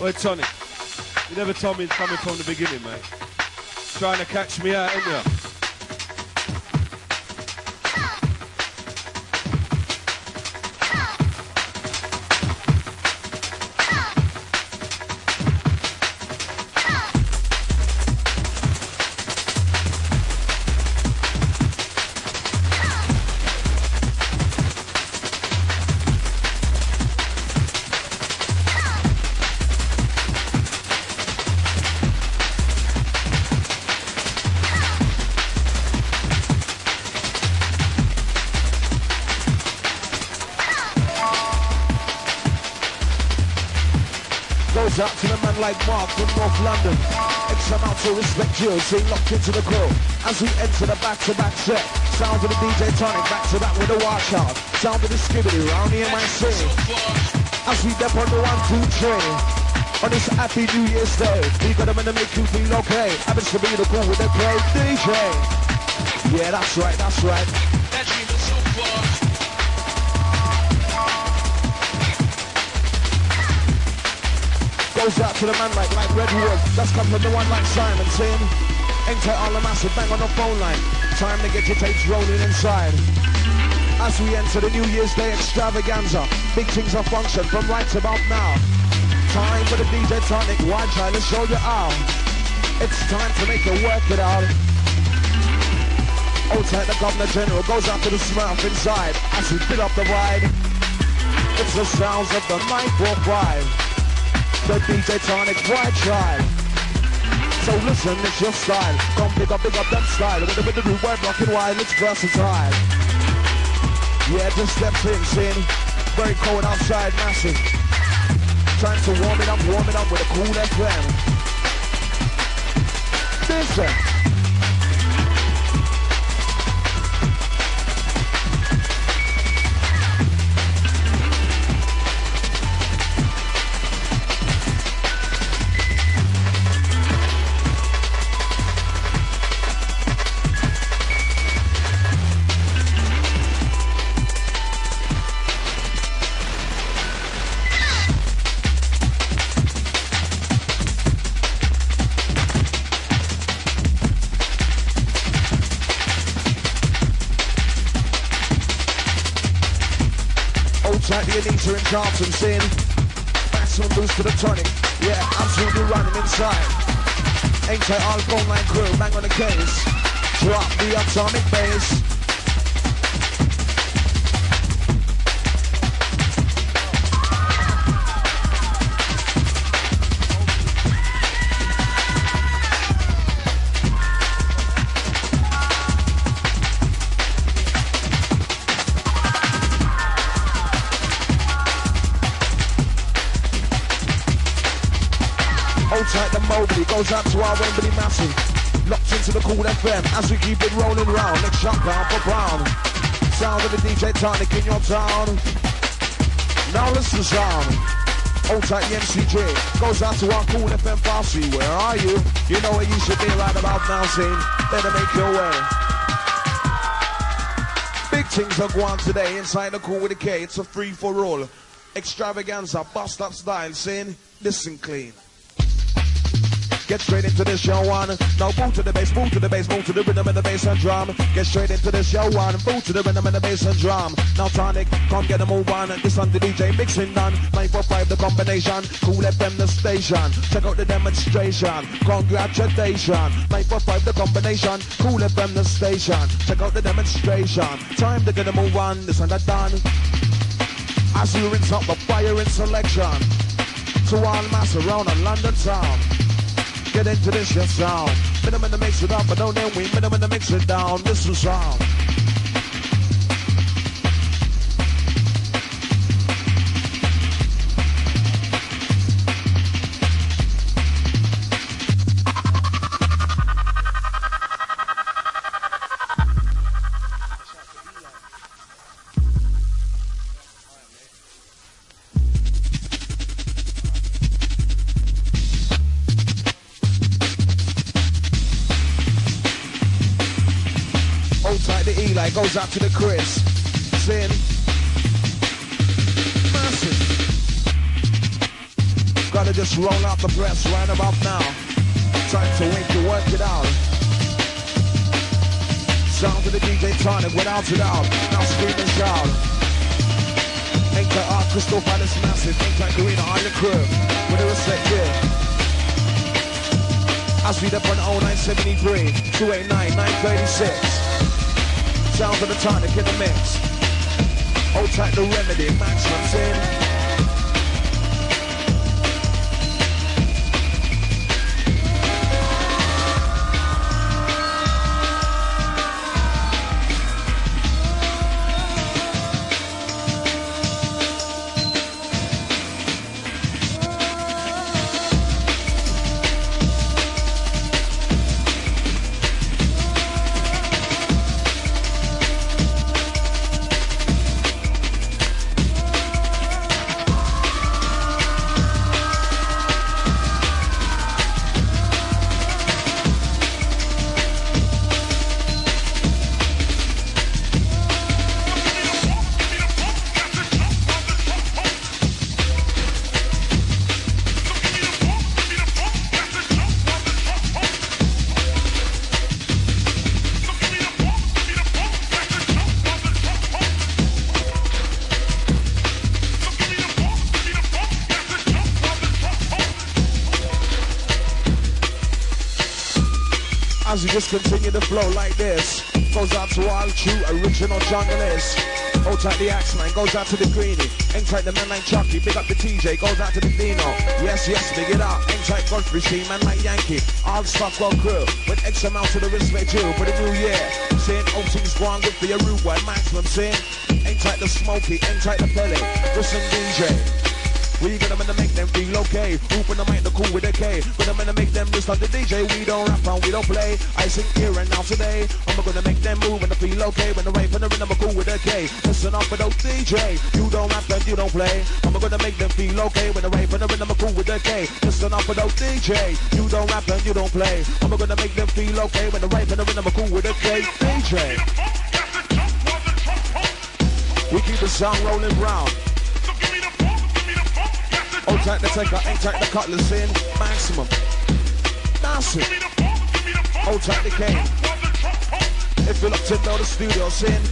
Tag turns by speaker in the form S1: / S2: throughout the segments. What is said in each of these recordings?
S1: Oi, Tony. You never told me it's coming from the beginning, mate. Trying to catch me out, ain't you?
S2: Out to the man like Mark from North London. X amount to respect you, stay locked into the crew. As we enter the back-to-back set, sound of the DJ Tonic, back-to-back with the watch out. Sound of the Skibbity, round the MIC. As we dep on the 1, 2, 3. On this happy New Year's Day, we got them in to make you feel okay. Happens to be the cool with the great DJ. Yeah, that's right, that's right.
S3: That dream is so far.
S2: Goes out to the man like Redwood. That's come from the one like Simon saying, enter all the massive bang on the phone line. Time to get your tapes rolling inside. As we enter the New Year's Day extravaganza, big things are function from right about now. Time for the DJ Tonic, wide trying to show you how. It's time to make you work it out. Outside the Governor General goes out to the Smurf inside. As we fill up the ride, it's the sounds of the 945. The DJ Tonic White Tribe. So listen, it's your style. Come big up them style. With the root word rockin' wild, it's versatile. Yeah, just steps in, seeing very cold outside, massive. Trying to warm it up with a cool FM. Listen. Like the Anita and Carlton saying, maximum boost to the tonic. Yeah, absolutely running inside. Ain't tight all phone line crew, bang on the case. Drop the atomic bass. Tight the Mobley, goes out to our Wembley massive. Locked into the cool FM as we keep it rolling round. Let's shut down for Brown. Sound of the DJ Tonic in your town. Now listen sound. Old tight the MCJ goes out to our cool FM Farsi. Where are you? You know where you should be right about now, scene. Better make your way. Big things are going on today inside the cool with a K. It's a free for all. Extravaganza, bust up style, saying, listen clean. Get straight into this show one. Now move to the bass, move to the bass, move to the rhythm and the bass and drum. Get straight into this show one. Move to the rhythm and the bass and drum. Now Tonic, come get a move on. This on the DJ mixing done. 945 the combination. Cool FM the station. Check out the demonstration. Congratulations. 945 the combination. Cool FM the station. Check out the demonstration. Time to get a move on. This and that done. As we rinse up the fire in selection. To all mass around a London town. Get into this, your sound. Minimum to mix it up, but don't then we minimum to mix it down. This is sound. Goes out to the Chris. Sin. Massive. Gotta just roll out the press right about now. Time to wake you, work it out. Sound of the DJ Tonic without it out. Now scream and shout. Ain't that art, Crystal Palace massive. Ain't that Karina on the crib. With a respect here. As we up on 0973 289 936. Sound of the Tonic in the mix. Hold tight the remedy, Maximum's in. As we just continue to flow like this, goes out to all true original junglers. Hold tight the Axeman, goes out to the Greenie. Ain't tight the man like Chucky, big up the TJ, goes out to the Dino. Yes, yes, big it up. Ain't tight Godfrey, see man like Yankee. All Stockwell crew, with X amount to the respect you for the new year. Saying all things go on good for your rude boy, Maximum saying. Ain't tight the Smokey, ain't tight the Pelly. Listen DJ. We gonna make them feel okay. Open the mic, the cool with a K. Gonna make them listen to the DJ. We don't rap and we don't play. I sing here and now today. I'm gonna make them move and feel okay. When the right and the rhythm, I'm cool with a K. Listen up for those DJ. You don't rap and you don't play. I'm gonna make them feel okay. When the right and the rhythm, I'm cool with a K. Listen up for those DJ. You don't rap and you don't play. I'm gonna make them feel okay. When the right and the rhythm, I'm cool with a K. DJ. We keep the sound rolling round. Hold tight the taker, ain't tight the cutlass in. Maximum. Massive. Hold tight the cane. If you're locked in, know the studio's in.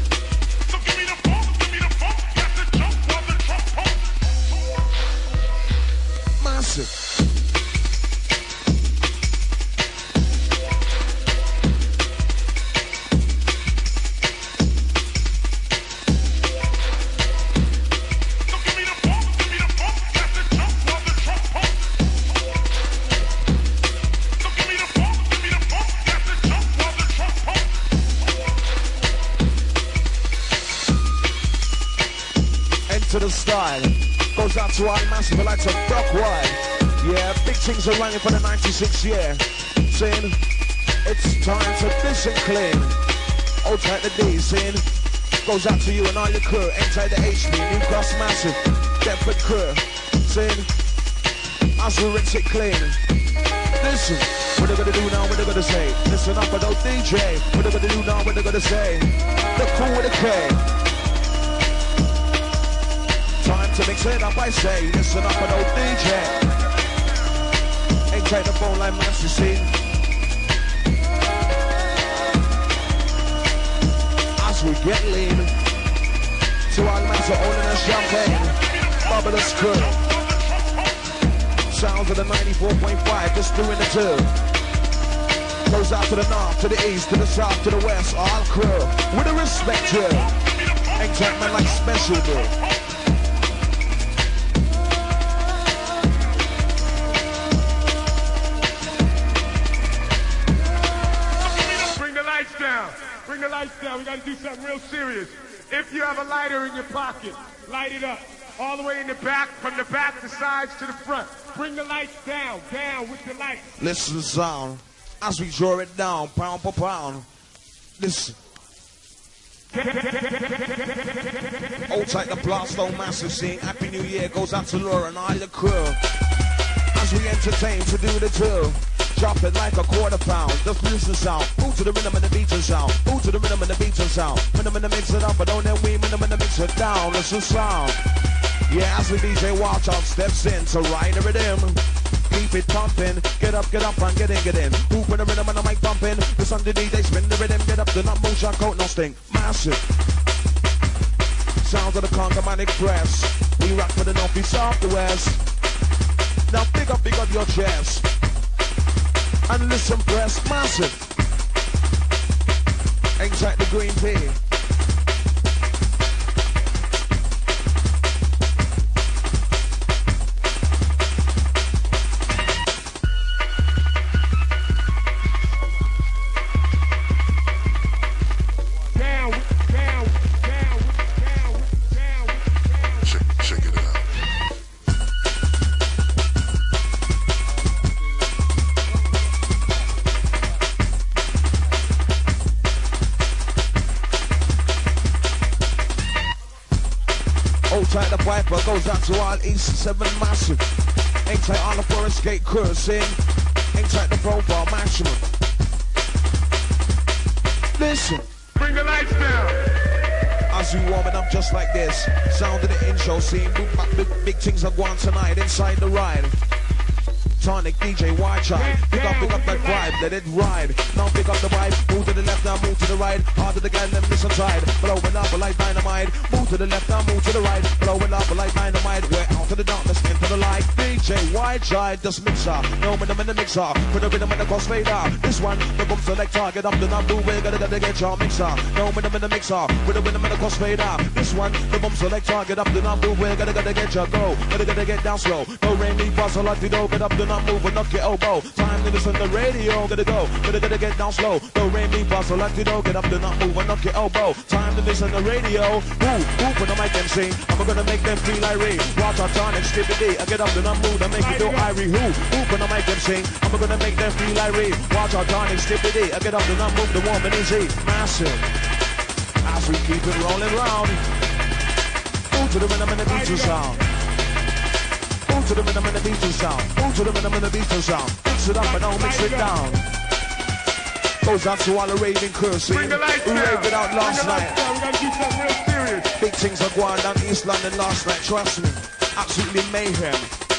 S2: Massive. To the style, goes out to all massive lights of Brockwide. Yeah, big things are running for the 96 year. Saying, it's time to dish and clean. Hold tight the D, saying, goes out to you and all your crew. Inside the HP, New Cross Massive, Deptford crew. Saying, as we rinse it clean. Listen, what they gonna do now, what they gonna say? Listen up for those DJ. What they gonna do now, what they gonna say? The cool with a K. Time to mix it up, I say. Listen up an old DJ. Ain't take the phone line, man, you see. As we get lean, to our man to owning a champagne. Bubblous crew. Sounds of the 94.5, just doing the two. Goes out to the north, to the east, to the south, to the west. All crew, with a respect, yeah. Ain't take man like special, bro.
S4: Bring the lights down. We got to do something real serious. If you have a lighter in your pocket, light it up. All the way in the back, from the back, the sides to the front. Bring the lights down, down with the lights.
S2: Listen to the sound. As we draw it down, pound per pound. Listen. Hold tight the Blastone Massive scene. Happy New Year goes out to Laura and all the crew. As we entertain to do the two. Drop it like a quarter pound, the fusion sound. Move to the rhythm and the beat and sound. Move to the rhythm and the beat and sound. Rhythm and the mix it up, but don't let we rhythm and the mix it down. Listen sound. Yeah, as the DJ Watch Out steps in to ride the rhythm. keep it pumping. Get up and get in. Who put the rhythm and the mic bumping? The Sun the DJ spin the rhythm, get up, the not motion, coat, no sting. Massive. Sounds of the Conga Man Express. We rock for the north, east, south, the west. Now pick up your chest. And listen, press, massive. Ain't like the green pea. Tight the Viper goes out to all East 7 massive. Ain't tight on the Forest Gate crew sing. Ain't tight the profile maximum. Listen.
S4: Bring the lights down.
S2: As we warming up just like this. Sound of the intro scene. Big things are going tonight inside the ride. Tonic DJ White Child. Pick up that vibe, let it ride. Now pick up the vibe, move to the left, now move to the right. Hard to the gang, then listen tight. Blowing up like dynamite. Move to the left, now move to the right. Blowing up like dynamite. We're out to the darkness, into the light. DJ White Child, just mixer. No rhythm in the mixer. Put the rhythm in the crossfader. This one, the boom selector. Get up the number, we're gonna get your mixer. No rhythm in the mixer. Put the rhythm in the crossfader. This one, the boom selector. Get up the number, we're gonna get your go. Gonna get down slow. No rain, me, pass a lot to go. Get up the number, move and knock your elbow. Time to listen to the radio. Gotta go. Gotta get down slow. No rain, me, pass a lot to go. Get up the number, move and knock your elbow. Time to listen to the radio. Who put the mic and sing? I'm gonna make them feel irate. Watch our tonic, skip the day. I get up the number, move and make it do irie. Who put the mic and sing? I'm gonna make them feel irate. Watch our tonic, skip the day. I get up the number, move the woman is easy. Massive. As we keep it rolling round. Move to the rhythm and the beat sound. Move to the rhythm and the beat sound. Move to the rhythm and the beat sound. Mix it up and don't mix it down. Goes out to all the raving curses. We raved it out last night.
S4: We gotta do something real serious.
S2: Big things are going down East London last night. Trust me. Absolutely mayhem.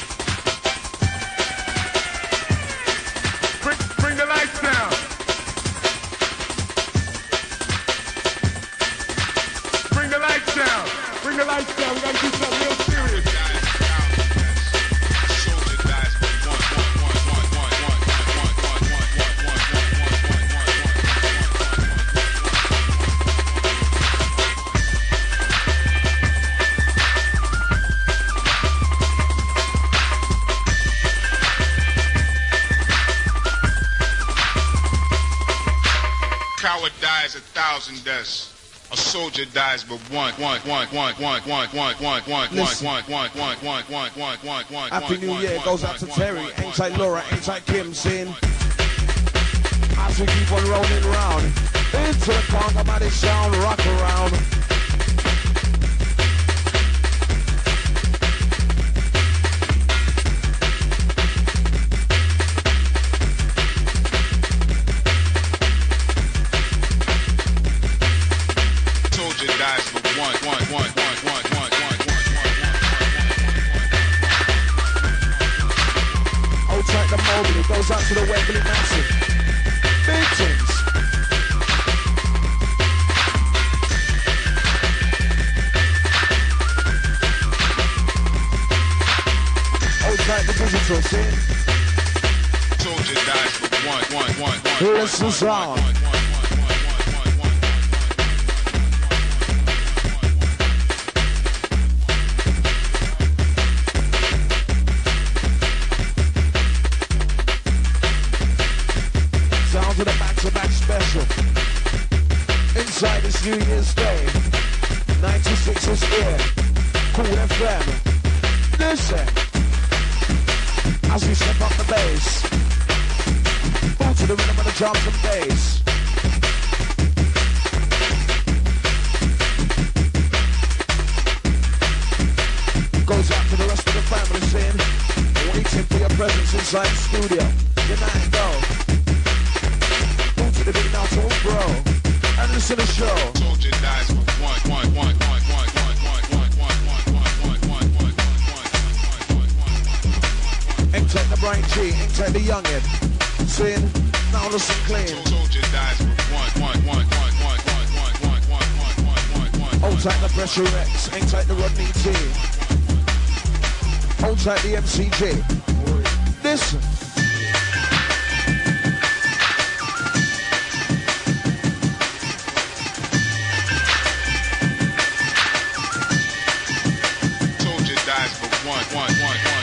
S4: Bring the lights down. Bring the lights down. Bring the lights down. We gotta do something real serious.
S3: Coward dies 1,000 deaths. A soldier dies but one.
S2: Happy New Year goes out to Terry, ain't like Laura, ain't like Kim, sin. As we keep on rolling round, into the Conga sound, rock around. Outside the Mobley goes out to the Wembley Massive. Big things. Outside the digital scene.
S3: Soldier dies for one.
S2: Here's the sound. To the back-to-back special inside this New Year's Day. 96 is here. Cool FM. Listen as we step up the bass. Move to the rhythm of the drums and bass. Goes out to the rest of the family saying, waiting for your presence inside the studio. Good night and go. To the big now to bro and listen to the show.
S3: Soldier dies for one.
S2: And take the bright MCG, ain't tight the youngin'. Sin, now listen clean.
S3: Soldier dies with one.
S2: Hold tight the Pressure X, ain't tight the Rodney T. Hold tight the MCG. Listen.
S3: Soldier dies for one.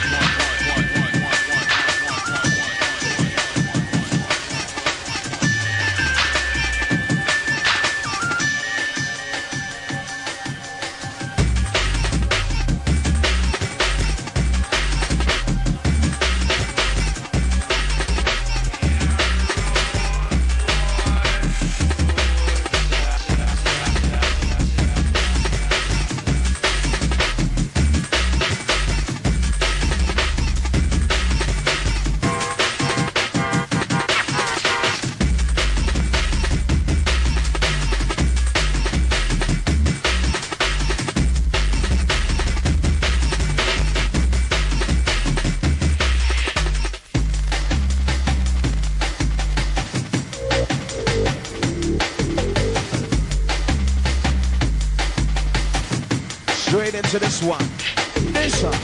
S2: Straight into this one. This one.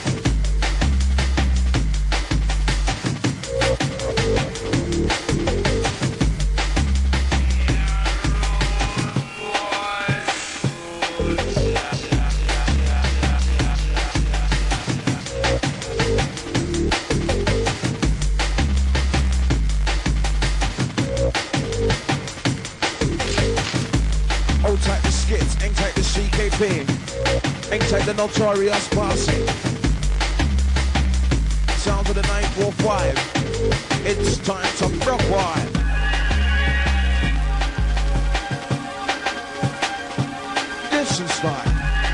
S2: Hold tight the skits, ain't tight the CKP. Ain't tight the Notorious Posse. Sounds of the 945. It's time to rock wide. This is style.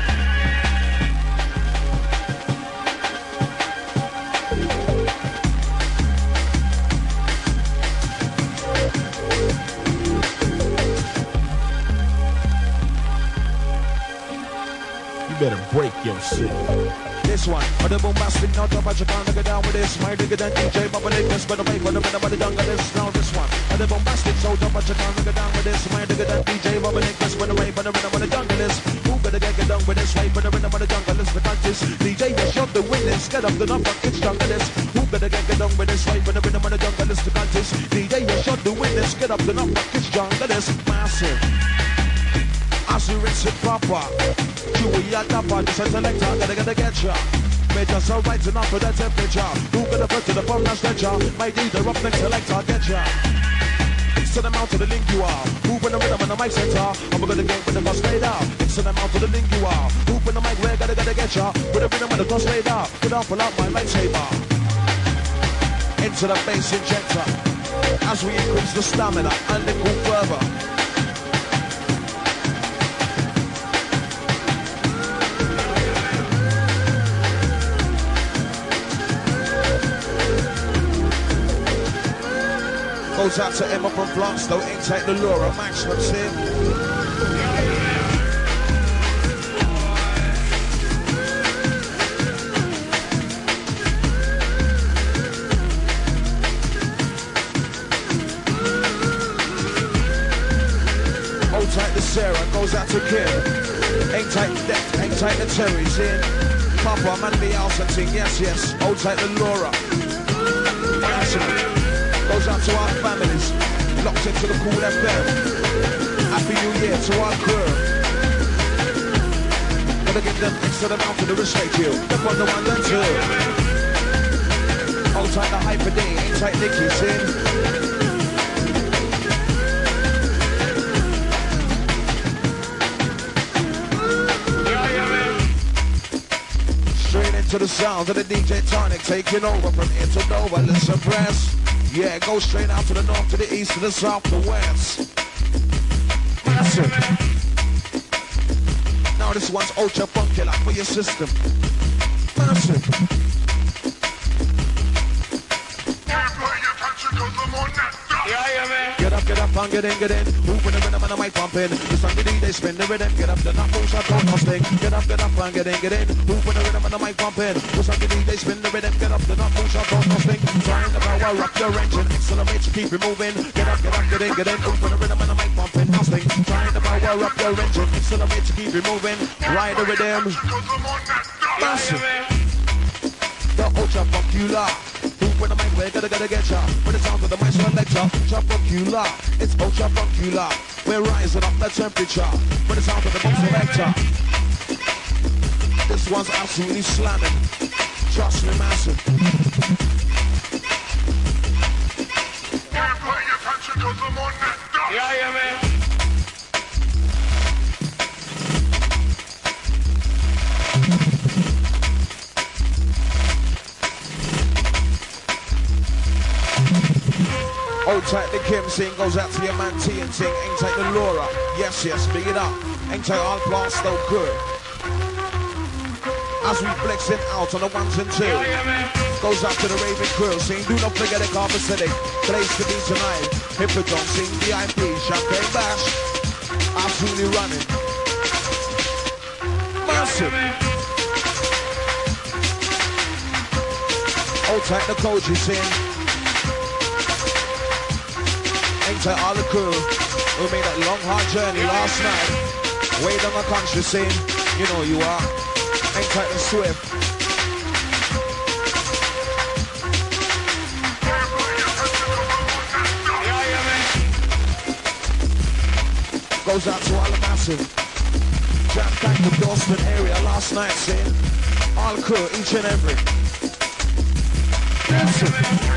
S5: Better break your shit.
S2: This one, the bombastic, now top, you can't get down with this. My digger than DJ, Bubba Nicholas, but the make for the minute, but the jungle is now this one. The bombastic, so top, you can't get down with this. My digger than DJ, Bubba Nicholas, but the make for the minute, but the jungle is. Who better get down with this? Right for the minute, but the jungle is. Because this DJ, you shot the witness, get up the number, it's jungle is. Who better get down with this? Right for the minute, but the jungle is. Because this DJ, you shot the witness, get up the number, it's jungle is. Massive. As you rinse it proper. Chewy at the part, this is selector, gotta get ya. Made us so right enough for the temperature. Who gonna put to the phone and stretcher? My leader up next selector, get ya. It's to the mouth of the link you are. Whoop in the rhythm and the mic center. I'm gonna get with the bus straight out. It's to the mouth of the link you are. Whoop in the mic, where gotta get ya. With the rhythm and the bus straight out. Put up, pull out my lightsaber. Into the bass injector. As we increase the stamina and then go further. Goes out to Emma from Blanstow, ain't take the Laura, Maximum's in. Hold tight to Sarah, goes out to Kim. Ain't tight the Deck, ain't tight the Terry's in. Papa, man, the house and ting, yes. Hold tight to Laura. Maximum. Goes out to our families, locked into the Cool FM. Happy New Year to our crew. Gotta give them extra amount for the respect you. They're on the 1 and 2. Hold tight the Hyper D, ain't tight Nicky's in. Straight into the sounds of the DJ Tonic, taking over from here to Nova. Listen, press. Yeah, go straight out to the north, to the east, to the south, to the west. Massive. Now this one's ultra funky, like for your system. Massive.
S3: Can't play your country 'cause I'm on that.
S2: Get up and get in. Moving the rhythm and the mic pumping. The song the DJ spin the rhythm. Get up, the knock, push up, don't sting. Get up and get in. Moving the rhythm and the mic pumping. The song the DJ spin the rhythm. Get up, the knock, push up, don't sting. Trying to power up your engine. Accelerate to keep it moving. Get up, get in. Moving the rhythm and the mic pumping. Nothing. Trying to power up your engine. Accelerate to keep it moving. Ride the rhythm. Massive. The ultra popular. When the mic, we're gonna get ya. When the sound of the mic selector, ultra popular. It's ultra popular. We're rising up the temperature. When the sound of the box selector. This one's absolutely slamming. Trust me, massive.
S3: Can't pay attention 'cause I'm on that stuff.
S4: Yeah, man.
S2: Old tight the Kim sing goes out to your man T and ting. Ain't tight the Laura. Yes, big it up. Ain't tight all class so good. As we flexing out on the ones and twos. Goes out to the Raven crew. Sing do not forget the Carver City. Place to be tonight. Hippodrome sing VIP. Champagne bash. Absolutely running. Massive. Old tight the Koji sing. To all the crew who made that long hard journey last night, way down the country scene, you know you are, ain't tight and swift. Goes out to all the massive, jam-packed the Dawson area last night scene, all the crew, each and every. Massive.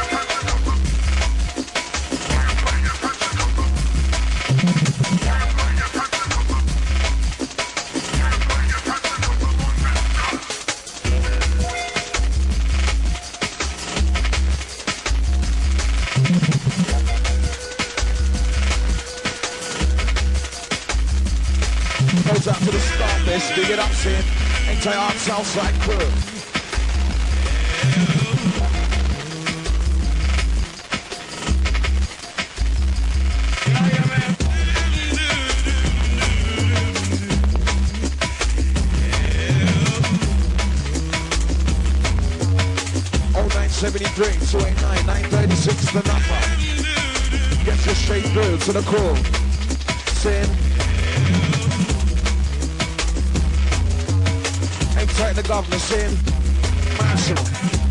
S2: Out to the start, let's dig it up, saying, ain't I on Southside crew? Oh, 973, 289, 936, the number. Get you straight through to the crew. Saying, take the governors in, massive.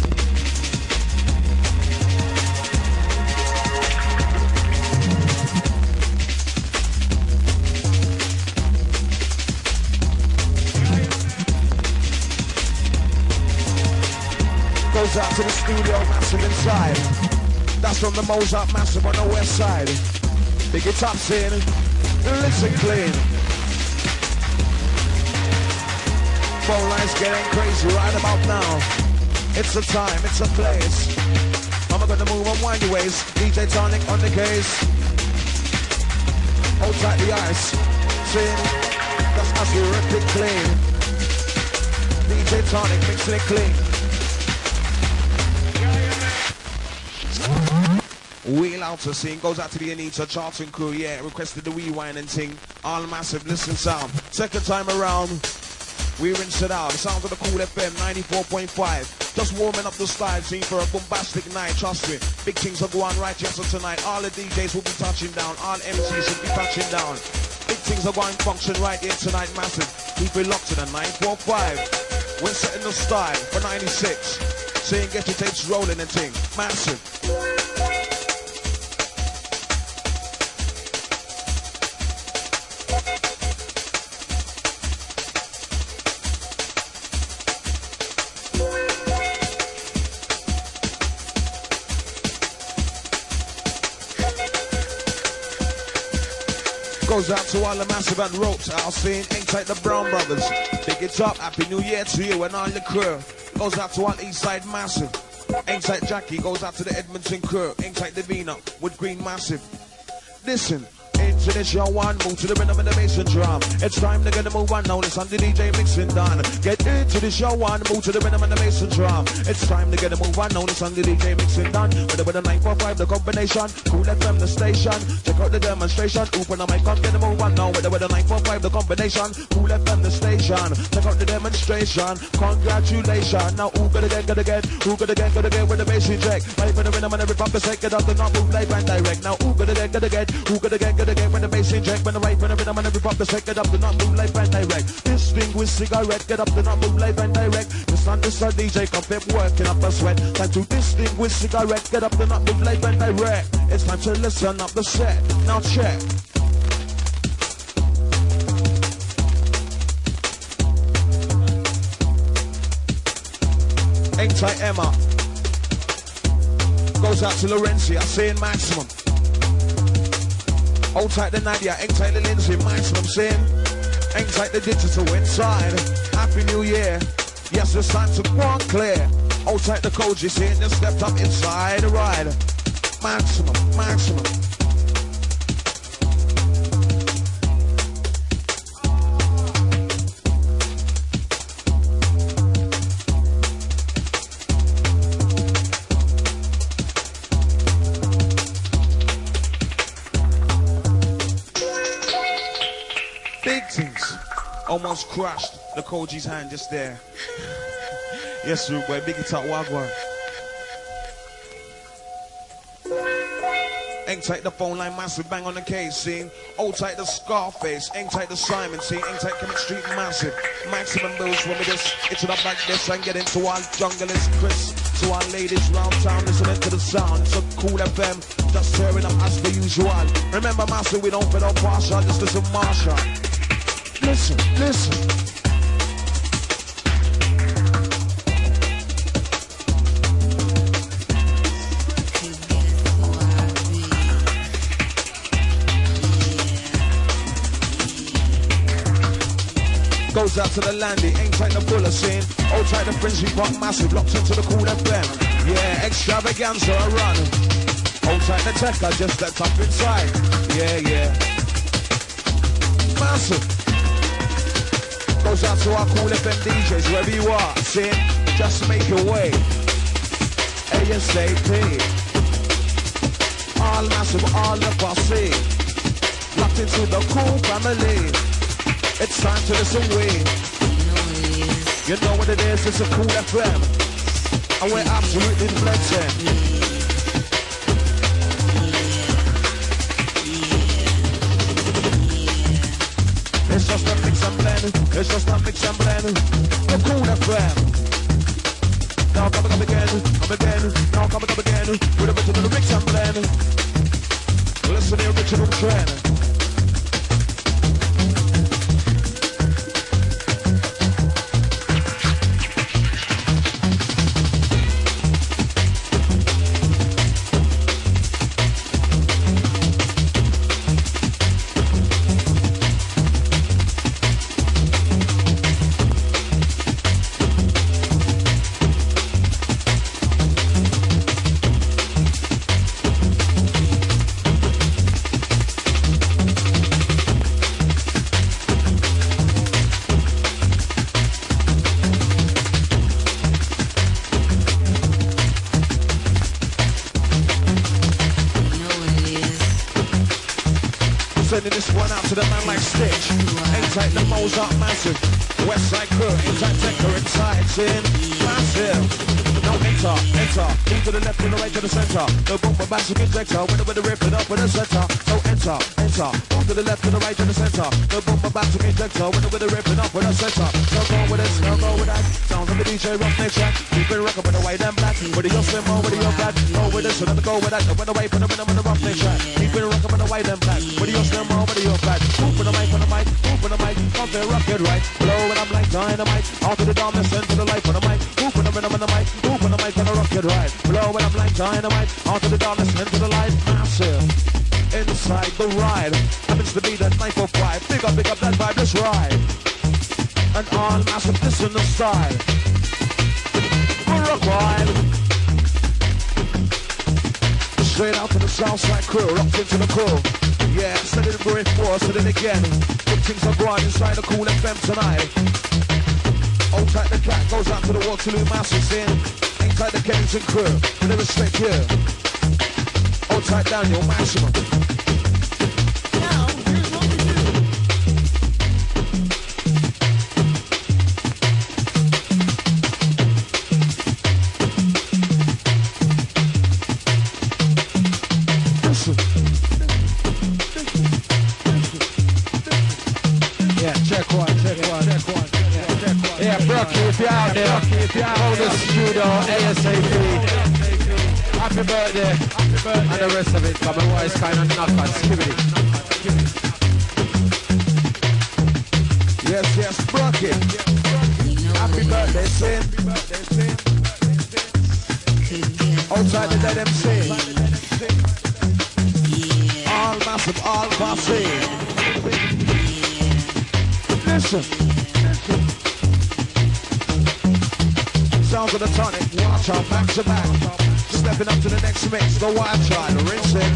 S2: Goes out to the studio, massive inside. That's from the Mozart Massive on the west side. Big it up, in, listen clean. Phone lines getting crazy right about now. It's a time, it's a place. I'm gonna move on windy ways. DJ Tonic on the case. Hold tight the ice. Sing, that's us, we rip it clean. DJ Tonic mixing it clean. Wheel out to sing, goes out to the Anita Charlton crew, yeah, requested the rewind and sing. All massive, listen sound. Second time around. We rinse it out. The sounds of the Cool FM 94.5. Just warming up the style scene for a bombastic night. Trust me, big things are going right yes tonight. All the DJs will be touching down. All MCs will be touching down. Big things are going to function right here tonight. Massive. Keep it locked to the 945. We're setting the style for 96. Saying get your tapes rolling and ting. Massive. Goes out to all the massive and ropes. I'll sing, ain't like the Brown Brothers. Big it up, Happy New Year to you and all the crew. Goes out to all Eastside Massive. Ain't like Jackie, goes out to the Edmonton crew. Ain't like the Vina with Green Massive. Listen, into this show one. Move to the rhythm and the bass and drum. It's time to get the move on now. Listen to DJ mixing done. Get into this show one. Move to the rhythm and the bass and drum. It's time to get the move on now. Listen to DJ mixing done. With a 945 the combination. Cool FM the station. Check out the demonstration. Open the mic up, get the move on now. With a 945 the combination. Cool FM the station. Check out the demonstration. Congratulations. Now who gonna get? Who gonna get with the bass inject? Right for the rhythm and every pump the second up the not move live and direct. Now who gonna get? Who gonna get with the bass inject? When the right for the rhythm and every pump the second up the not move live and direct. Distinguished cigarette, get up the not move live and direct. The sun is a DJ, come up working up a sweat. Time to distinguish cigarette, get up the not move live and direct. It's time to listen up the set. Now check. Hang tight Emma. Goes out to Lorencia, saying maximum. Hold tight the Nadia, hang tight the Lindsay, maximum saying. Hang tight the digital inside. Happy New Year. Yes, it's time to go on clear. Hold tight the Koji, saying just stepped up inside the ride. Maximum, maximum. Big things. Almost crushed the Koji's hand just there. Yes, rude boy. Biggie talk wagwan. Hang tight the phone line, massive bang on the case, scene. Hold tight the Scarface, hang tight the Simon, see. Hang tight Chemistry Street, massive. Maximum bills when we just get to the back this and get into our jungle is Chris. To our ladies round town, listening to the sound. It's a cool FM, just tearing up as per usual. Remember, massive, we don't fit up partial, just listen Marsha. Listen, listen. Goes out to the landy, ain't tight the bullet scene. Hold tight the fringy pop massive, locked into the cool FM. Yeah, extravaganza a run. Hold tight the tech, I just stepped up inside. Yeah, yeah. Massive. Goes out to our cool FM DJs, wherever you are. Saying, just make your way. ASAP. All massive, all the bossy. Locked into the cool family. It's time to listen way. You know what it is, it's a cool FM. And we're absolutely flexing. It's just a mix and blend. It's just a mix and blend. The cool FM. Now come again, now come again. With a bit of the mix and blend. Listen to the original trend. Sending this one out to the man like Stitch. Ain't tight the Mozart massive. Westside crew, ain't tight Decker inside. Sin massive. Now enter, move to the left, to the right, to the center. The bomber massive injector, with the rip it up in the center. So enter, move to the left, to the right, to the center. The bomber massive injector, with the rip it up in the center. So go with this, now go with that. Sounds of the DJ rock next track. Keep it rockin' with the white and black. Whether you're slim or whether you're flat. Go with this, so let me go with that. Went away from the rhythm and the rock next track. Keep it rockin' with the white and black. Whether you're slim or whether you're flat. Move for the mic, on the mic, move for the mic. Come there, rock it right. Blow it up like dynamite. Out to the dawn, listen to the light for the mic. Move for the rhythm and the mic. Move for the mic, and the rock it right. Blow it up like dynamite. Out to the dawn, listen to the light. Massive. Inside the ride. Happens to be that 945. Big up that vibe, let's ride. And all massive, this in the style. Rock ride. Straight out to the Southside crew, locked into the crew. Yeah, said it before, said it again. Good things are going inside the Cool FM tonight. Old tight the cat goes out to the Waterloo masses in. Ain't tight the Kensington crew, with the respect here. Old tight Daniel, maximum.
S6: If you're out there, hold the studio ASAP. Happy birthday. And the rest of it, otherwise kind of knock on skibidi.
S2: Yes, Brocky. Happy birthday, Sin. Outside the dead MC. All massive, all bossy. Listen. Sounds of the tonic, watch out, back to back. Stepping up to the next mix, the wild child, rinse it.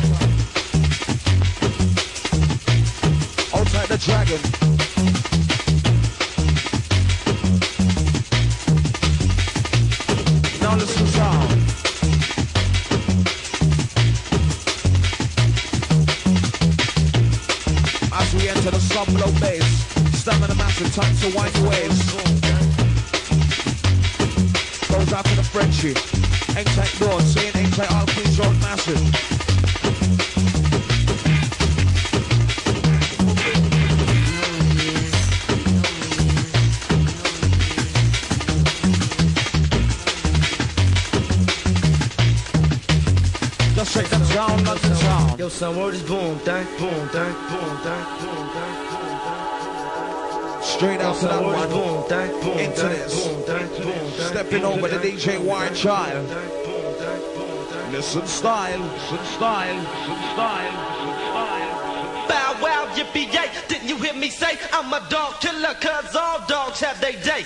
S2: Outside the dragon. Now listen sound. As we enter the sub-low bass, stamina massive, time to wind the waves. Goes out to the Frenchie. Ain't tight doors, saying ain't tight all Queen's Road massive. Just shake them down, London town.
S7: Yo, son, word is boom, dang, boom, dang, boom, dang, boom, dang.
S2: Straight out to that one,
S7: boom, dang, boom,
S2: into this. Stepping over the DJ Wild Child. Listen style, listen style, listen style, listen style.
S8: Bow wow, yippee-yay, didn't you hear me say I'm a dog killer, cause all dogs have their day.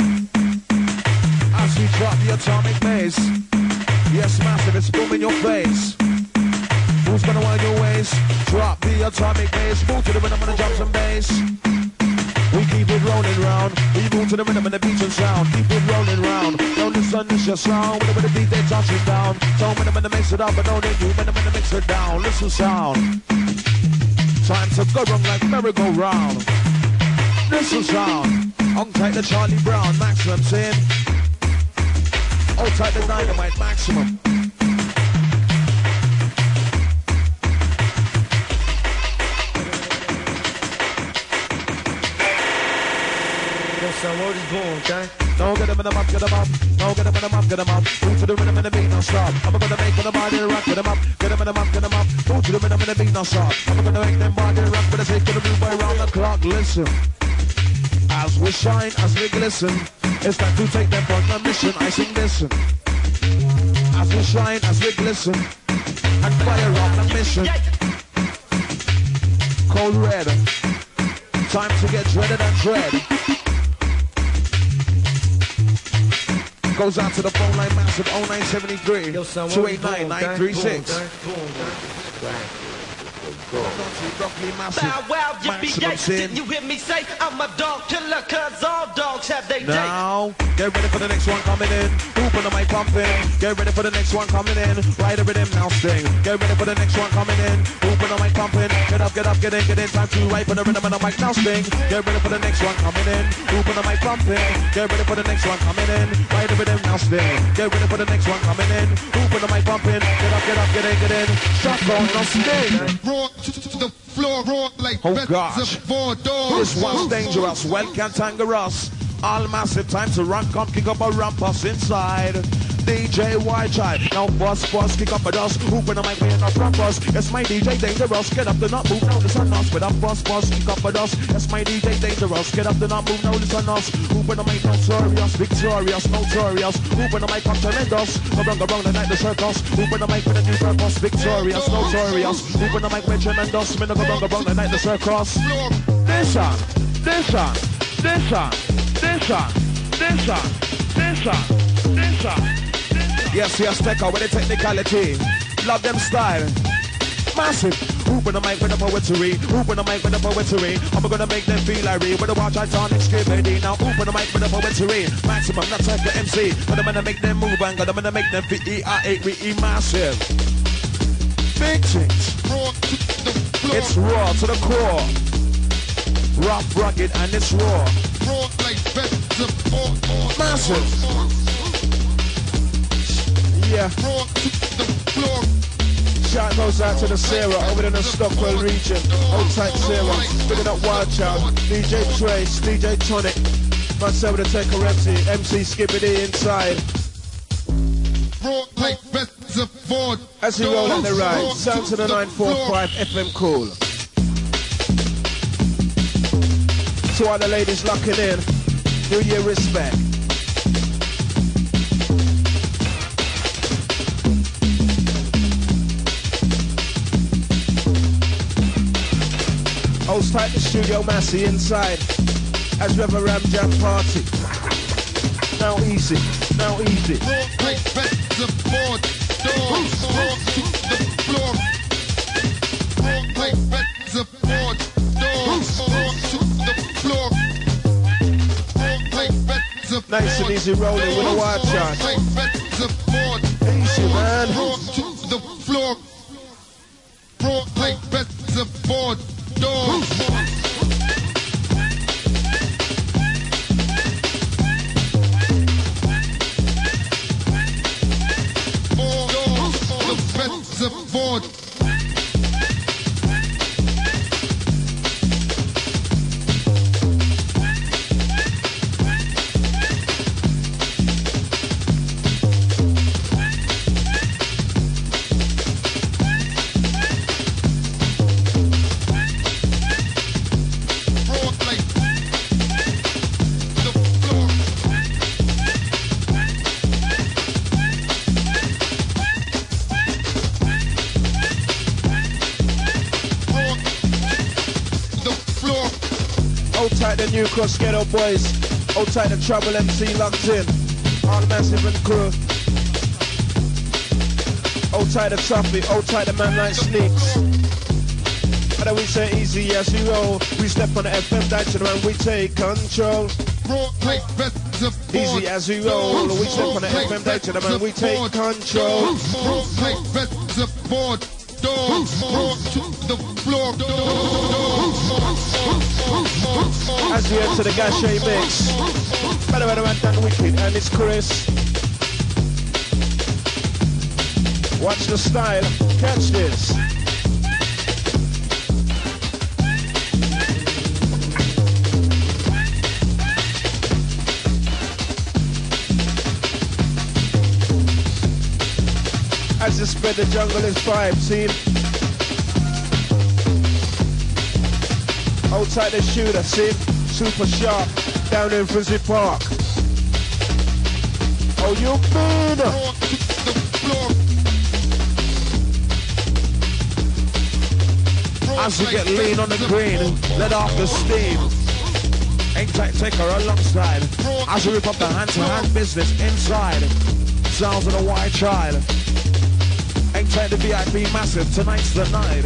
S2: As we drop the atomic bass. Yes, massive, it's boom in your face. Who's gonna wind your waist? Drop the atomic bass. Move to the rhythm of the drums and bass. We keep it rolling round. We move to the rhythm and the beats and sound. Keep it rolling round. Don't listen, it's your sound. With the beat, they touch it down. Don't rhythm and mix it up, but don't you rhythm and mix it down. Listen sound. Time to go wrong like merry-go-round. Listen sound. Hung tight to Charlie Brown. Maximum sin. Hold tight the dynamite. Maximum.
S7: Some word is boom, dang.
S2: No, get them in the mouth, get them up. No, get them in the mouth, get them up. Move to the rhythm and the beat, no stop. I'm gonna make the body rock, get them up. Get them in the mouth, get them up. Move to the rhythm and the beat, no stop. I'm gonna make them body rock, but I say to the move by round the clock. Listen, as we shine, as we glisten, it's time to take them on the mission. I sing listen. As we shine, as we glisten, and fire on the mission. Cold red, time to get dreaded and dread. Goes out to the phone line massive 0973 289 936.
S8: Bow wow, yippee-yay, didn't you hear me say I'm a dog killer, cause all dogs have their day.
S2: Now, get ready for the next one coming in. Open the mic pumping. Get ready for the next one coming in. Ride the rhythm now sting. Get ready for the next one coming in. Open the mic pumping. Get up, get in. Time to ride for the rhythm and the mic now sting. Get ready for the next one coming in. Open the mic pumping. Get ready for the next one coming in. Ride the rhythm now sting. Get ready for the next one coming in. Open the mic pumping. Get up, get in. Shotgun now sting.
S9: Raw to the floor, raw like
S2: oh gosh, this one's dangerous, well cantangerous. All massive, time to run, come kick up a rumpus inside. DJ Wild Child, now bust, kick up a dust. Open the mic, playing up rumpus. It's my DJ Dangerous, get up, do not move, now listen us. With a bust, kick up a dust. It's my DJ Dangerous, get up, do not move, now listen us. Open the mic, notorious, victorious, notorious. Open the mic, I'm tremendous. Around the night, the circus. Open the mic with a new purpose, victorious, notorious. Open the mic with tremendous. Minna go around the night, the circus. This one. Yes, Tekka with the technicality. Love them style. Massive. Open the mic with the poetry. Open the mic with the poetry. I'm gonna make them feel like real. With the watch I turn extremity. Now open the mic with the poetry. Maximum, not like the MC. But I'm gonna make them move and I'm gonna make them fit E-I-A-E massive. Big things. It's raw to the core. Rough, rugged, and it's raw. Massive. Yeah. Shout goes out to the Sarah over in the Stockwell region. Old type Sarah. Picking up Wild Child. DJ Trace, DJ Tonic. Myself the Taker MC Skippity inside. As we roll on the ride, sound to the 945 FM cool. To all the ladies locking in, New Year respect. Holds tight the Studio Massey inside, as we have a Ram Jam party. Now easy, now easy. Nice and easy rolling with a wild shot. Easy, man. To the floor. Like bets aboard. Doors. The bets aboard. The New Cross Ghetto Boys, hold tight the Trouble MC locked in, all massive and crew. Hold tight the Tuffy, hold tight the man like Sneaks. And then we say easy as we roll, we step on the FM dancing and we take control. Easy as we roll, we step on the FM dancing and we take control. To the floor. As we enter the Gachet mix, better than wicked, and it's Chris. Watch the style, catch this. As you spread the jungle is vibe, see? Hold tight the shooter, see? Super sharp, down in Frizzy Park. Oh, you mean? As we get lean on the green, let off the steam. Ain't tight, take her alongside. As we rip up the hand-to-hand business inside. Sounds of the white child. Ain't tight the VIP massive, tonight's the night.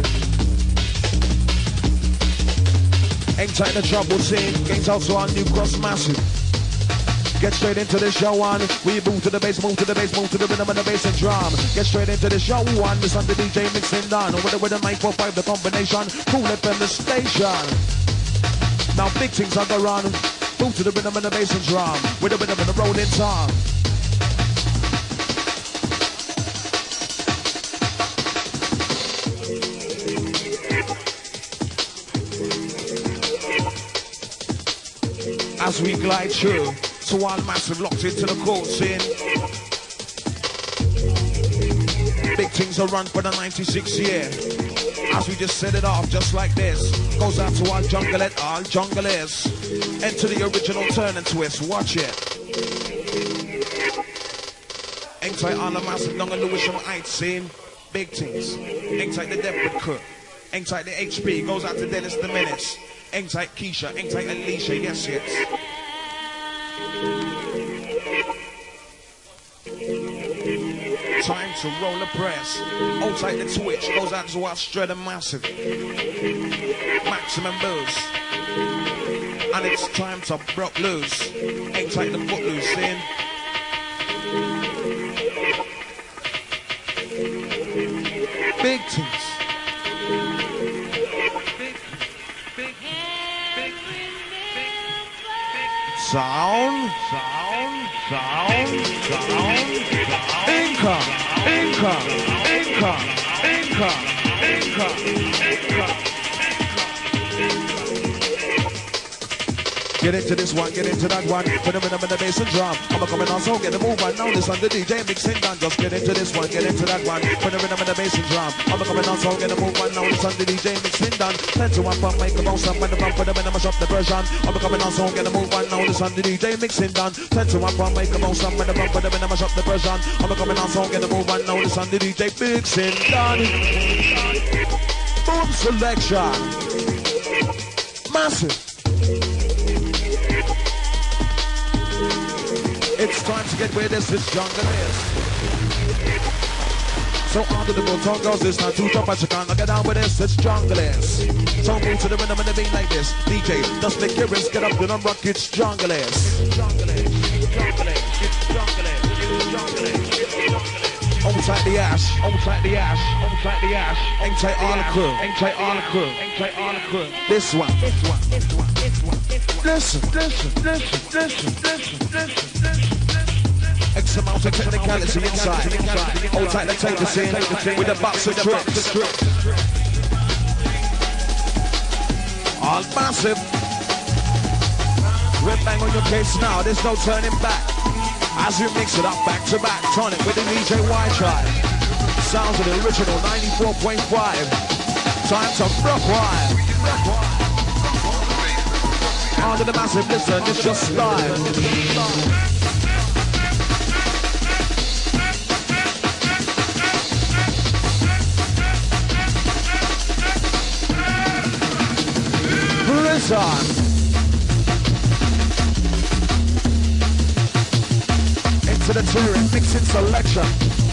S2: Ain't tight the trouble scene, games also on New Cross massive. Get straight into the show on. We move to the bass, move to the bass, move to the rhythm and the bass and drum. Get straight into the show on. This on the DJ mixing down. With the 945 the combination. Cool it from the station. Now big things on the run. Move to the rhythm and the bass and drum. With the rhythm and the rolling song. As we glide through, to one massive locked into the court scene. Big things are run for the 96 year. As we just set it off just like this. Goes out to our jungleette, all junglers. Enter the original turn and twist, watch it. Ain't tight on the massive Dunga Lewisham Heights scene. Big things. Ain't tight the Deptford Cook. Ain't tight the HP, goes out to Dennis the Menace. Ain't tight Keisha, ain't tight Alicia, yes, yes. Time to roll the press. Hold tight the twitch. Goes out to our straight and massive. Maximum boost. And it's time to broke loose. Ain't tight the foot loose in. Big things. Sound. Income. Get into this one, get into that one. Put them in the bass and drum. I'm coming on, so get the move on. Now this on the DJ mixing done. Just get into this one, get into that one. Put them in the bass and drum. I'm coming on, so get the move on. Now this on the DJ mixing done. 10 to 1 pump, make a bounce up when the bump. Put them in the mash up the version. I'm coming on, so get the move on. Now this on the DJ mixing done. 10 to 1 pump, make a bounce up when the bump. Put them in the mash up the version. I'm coming on, so get the move on. Now this on the DJ mixing done. Boom selection. Massive. It's time to get where this jungle is. So on to the good tongue goes this time to jump at your gun. Get down with this jungle is. So move to the rhythm and the beat like this. DJ, just make your wrist get up to them rock. It's jungle is. Almost like the ash. Ain't tight all the crew. This one. Listen. X amount of technicality inside. Hold tight and take us in with a box of tricks. All massive. Red bang on your case now, there's no turning back. As we mix it up back to back, tonic with the DJ Y-Tribe. Sounds of the original 94.5. Time to rock wide. Under the massive, listen, it's just live. Listen. Into the touring, mixing selection.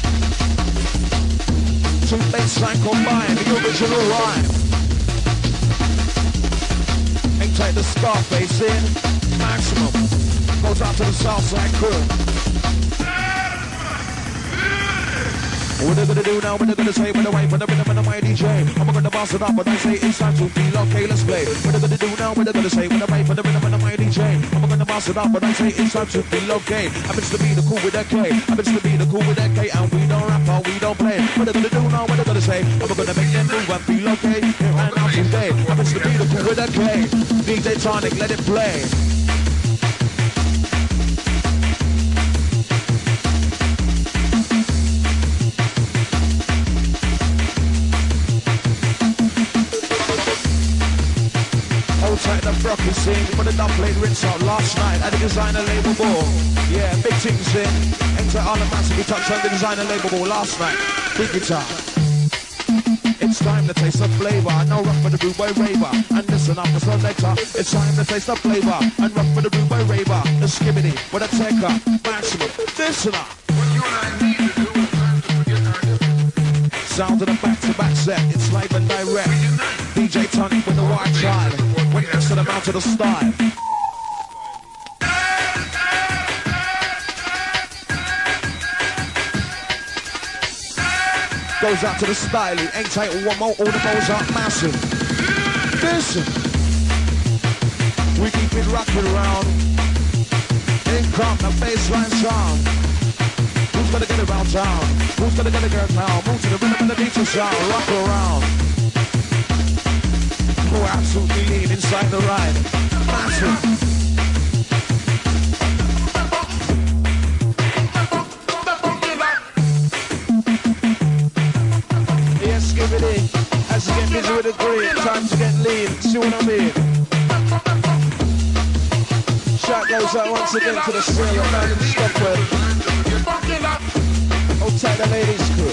S2: Two bassline combined, the original rhyme. Ain't take the Scarface in, maximum. Goes out to the Southside crew. What they're gonna do now, what they're gonna say, when I wait for the rhythm and my DJ. I'm gonna bounce it up, but I say it's time to feel okay, let's play. What they're gonna do now, what they're gonna say, when I wait for the rhythm and my DJ. I'm gonna bounce it up, but I say it's time to feel okay. Happens to be the cool with that K, happens to be the cool with that K, and we don't rap or we don't play. What they're gonna do now, what they're gonna say, I'm gonna make them move and feel okay. Here and now today, happens to be the cool with that K. DJ Tonic, let it play. Tight the Brocky scene, but the dub played rinse out last night at the designer label ball. Yeah, big things in. Enter all the massive, we touched on the designer label ball last night. Big guitar. It's time to taste the flavor. No rock for the rude boy raver. And listen up for selector. It's time to taste the flavor. And rock for the rude boy raver. The skibbity with a taker. Maximum. Listen up. What you and I need to do is time to forget our differences. Sound of the back-to-back set. It's live and direct. DJ Tonic with the Y-Tribe. Wait next to the mount of the style. Goes out to the styling. Ain't tight one more. All the balls are massive. Listen. We keep it rocking around. In come the baseline sound. Who's gonna get it around town? Who's gonna get it girl now? Move to the rhythm and the beat sound. Rock around. We're absolutely lean inside the ride. Massive. Yes, give it in. As you get busy with the green, time to get lean. See what I mean? Shout goes out once again to the Sierra man in Stockwell. Hold tight the ladies crew.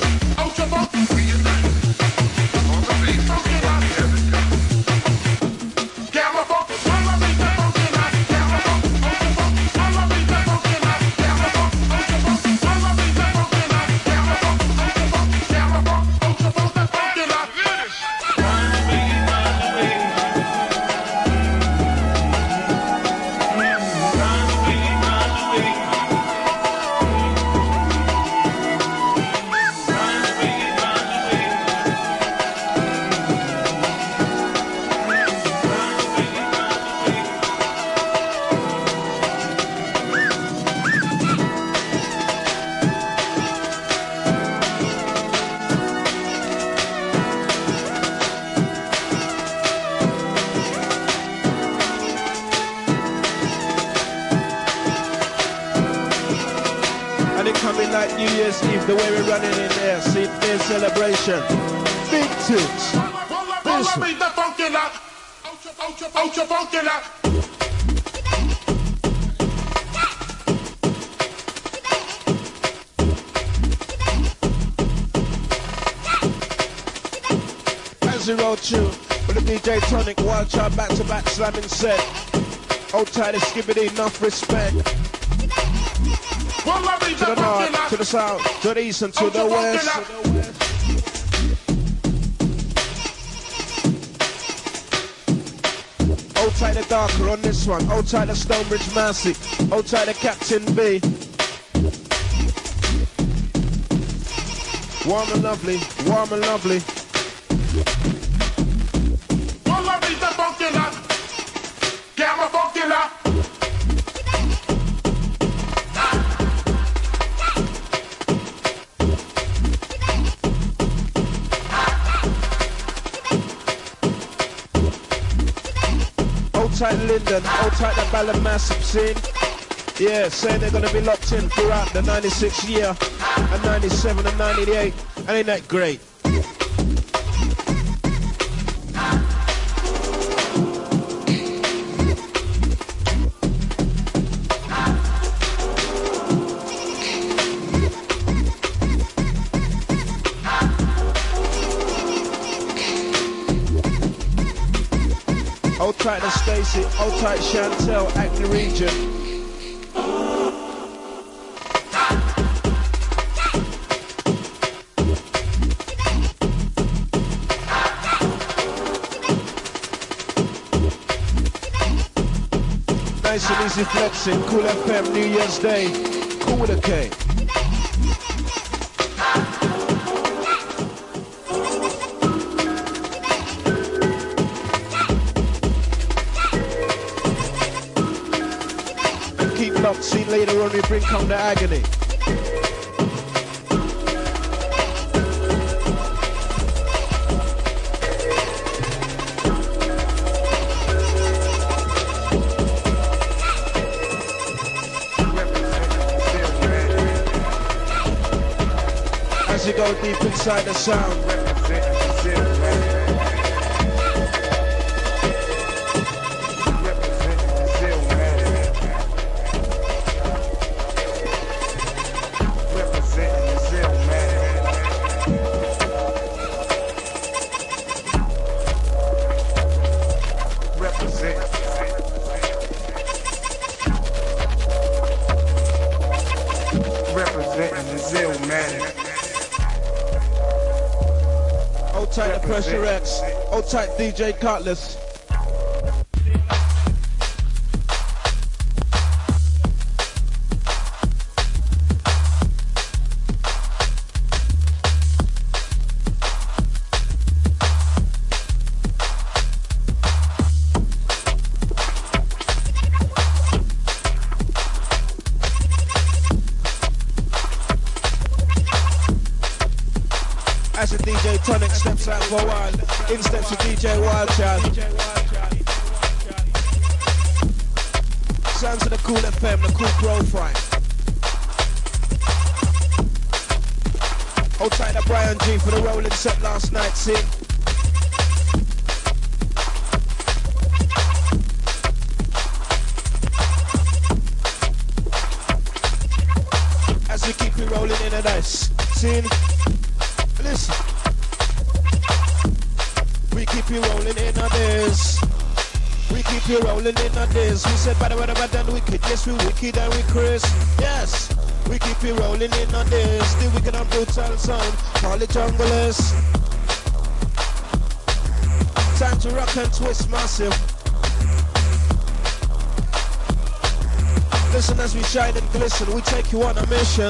S6: coming like New Year's Eve, the way we're running in there. See, there's celebration. Vintage. Listen. As we roll through with the DJ Tonic, Wild Child back-to-back slamming set. Old tight as skibbity, enough respect. To the north, to the south, to the east and to the west. Hold tight the darker on this one. Hold tight the Stonebridge Massey. Hold tight the Captain B. Warm and lovely, warm and lovely. Hold tight Linden, hold tight the Ballon Massive scene. Yeah, saying they're gonna be locked in throughout the 96 year and 97 and 98. And ain't that great? Hold tight to Stacy, hold tight Chantel, Acne Region. Nice and easy flexing, Cool FM, New Year's Day, Cool with a K. See later on we bring on the agony. As you go deep inside the sound. Pressure X, hold tight DJ Cutlass. As a DJ Tonic steps out for a while, in steps with DJ Wild Child. Sounds of the Cool FM, the Cool Profile. Hold tight to Brian G for the rolling set last night, see? As we keep it rolling in the dice, see? Listen, we keep you rolling in our days. We keep you rolling in our days. We said bad and wicked. Yes, we wicked and we crazy. Yes, we keep you rolling in our days. The wicked and brutal sound, call it junglers. Time to rock and twist massive. Listen as we shine and glisten. We take you on a mission.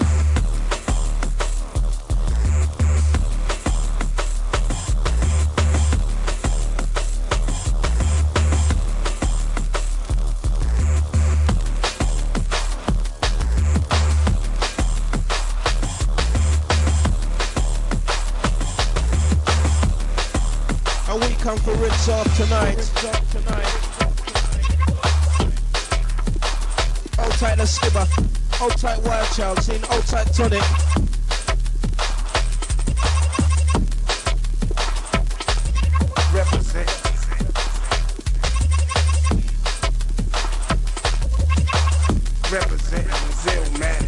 S6: Come for rinse off tonight. Hold tight the skipper. Old tight Wild Child, seen Old tight Tonic.
S10: Represent. Represent Brazil, man.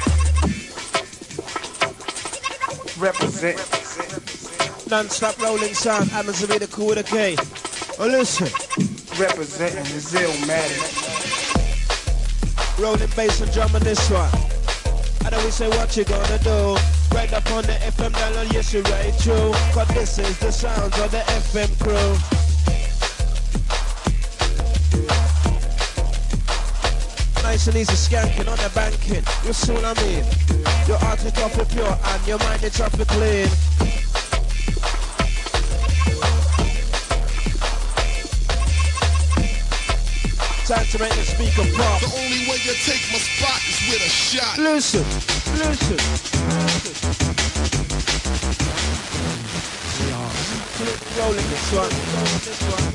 S10: Represent.
S6: Non-stop rolling sound, happens to be the cool with a K. Oh, listen.
S10: Representing Brazil, man.
S6: Rolling bass and drum on this one. And then we say what you gonna do. Right up on the FM dial, yes you're right true. Cause this is the sounds of the FM crew. Nice and easy skanking on the banking. You see what I mean? Your heart is off pure and your mind is off clean. Time to make the speaker pop.
S9: The only way you take my spot is with a shot.
S6: Listen, listen. Rolling this one, rolling this one.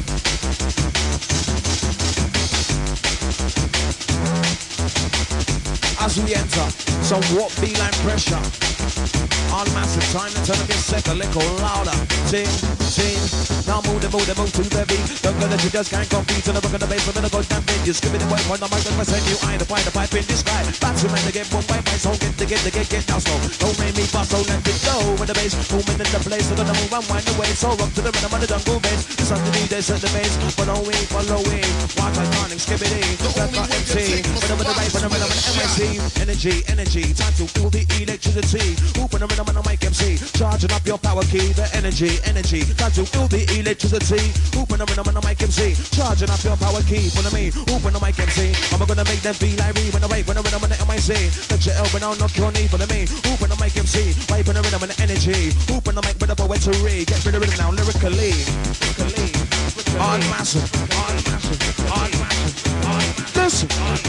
S2: As we enter, somewhat feline pressure. On massive time to turn a second little louder. Sing, sing. Now move to the beat. Don't go that you just can't compete. To the book of the bass, I'm gonna go down big. Just give me the word on the mic, I'm send you eye to find the pipe in this guy. That's man to get boom by so get now slow. Don't make me fast, so let it go. With the bass booming in the place, I'm gonna move and wind away. So rock to the rhythm of the jungle bass. It's underneath, they set the bass. Following. Watch iconic, skibbity. That's got MC. Whenever the right, whenever I'm an MIC. Energy, time to feel the electricity. Open the rhythm on the mic MC. Charging up your power key, the energy. Time to feel the electricity. Open the rhythm on the mic MC. Charging up your power key, follow me. Open the mic MC. I'm gonna make them feel like me when I wait, when the rhythm on the MIC. Let your elbow down, knock your knee, follow me. Open the mic MC. Wiping the rhythm on the energy. Open the mic with the poetry. Get rid of rhythm now, lyrically. On massive. Listen.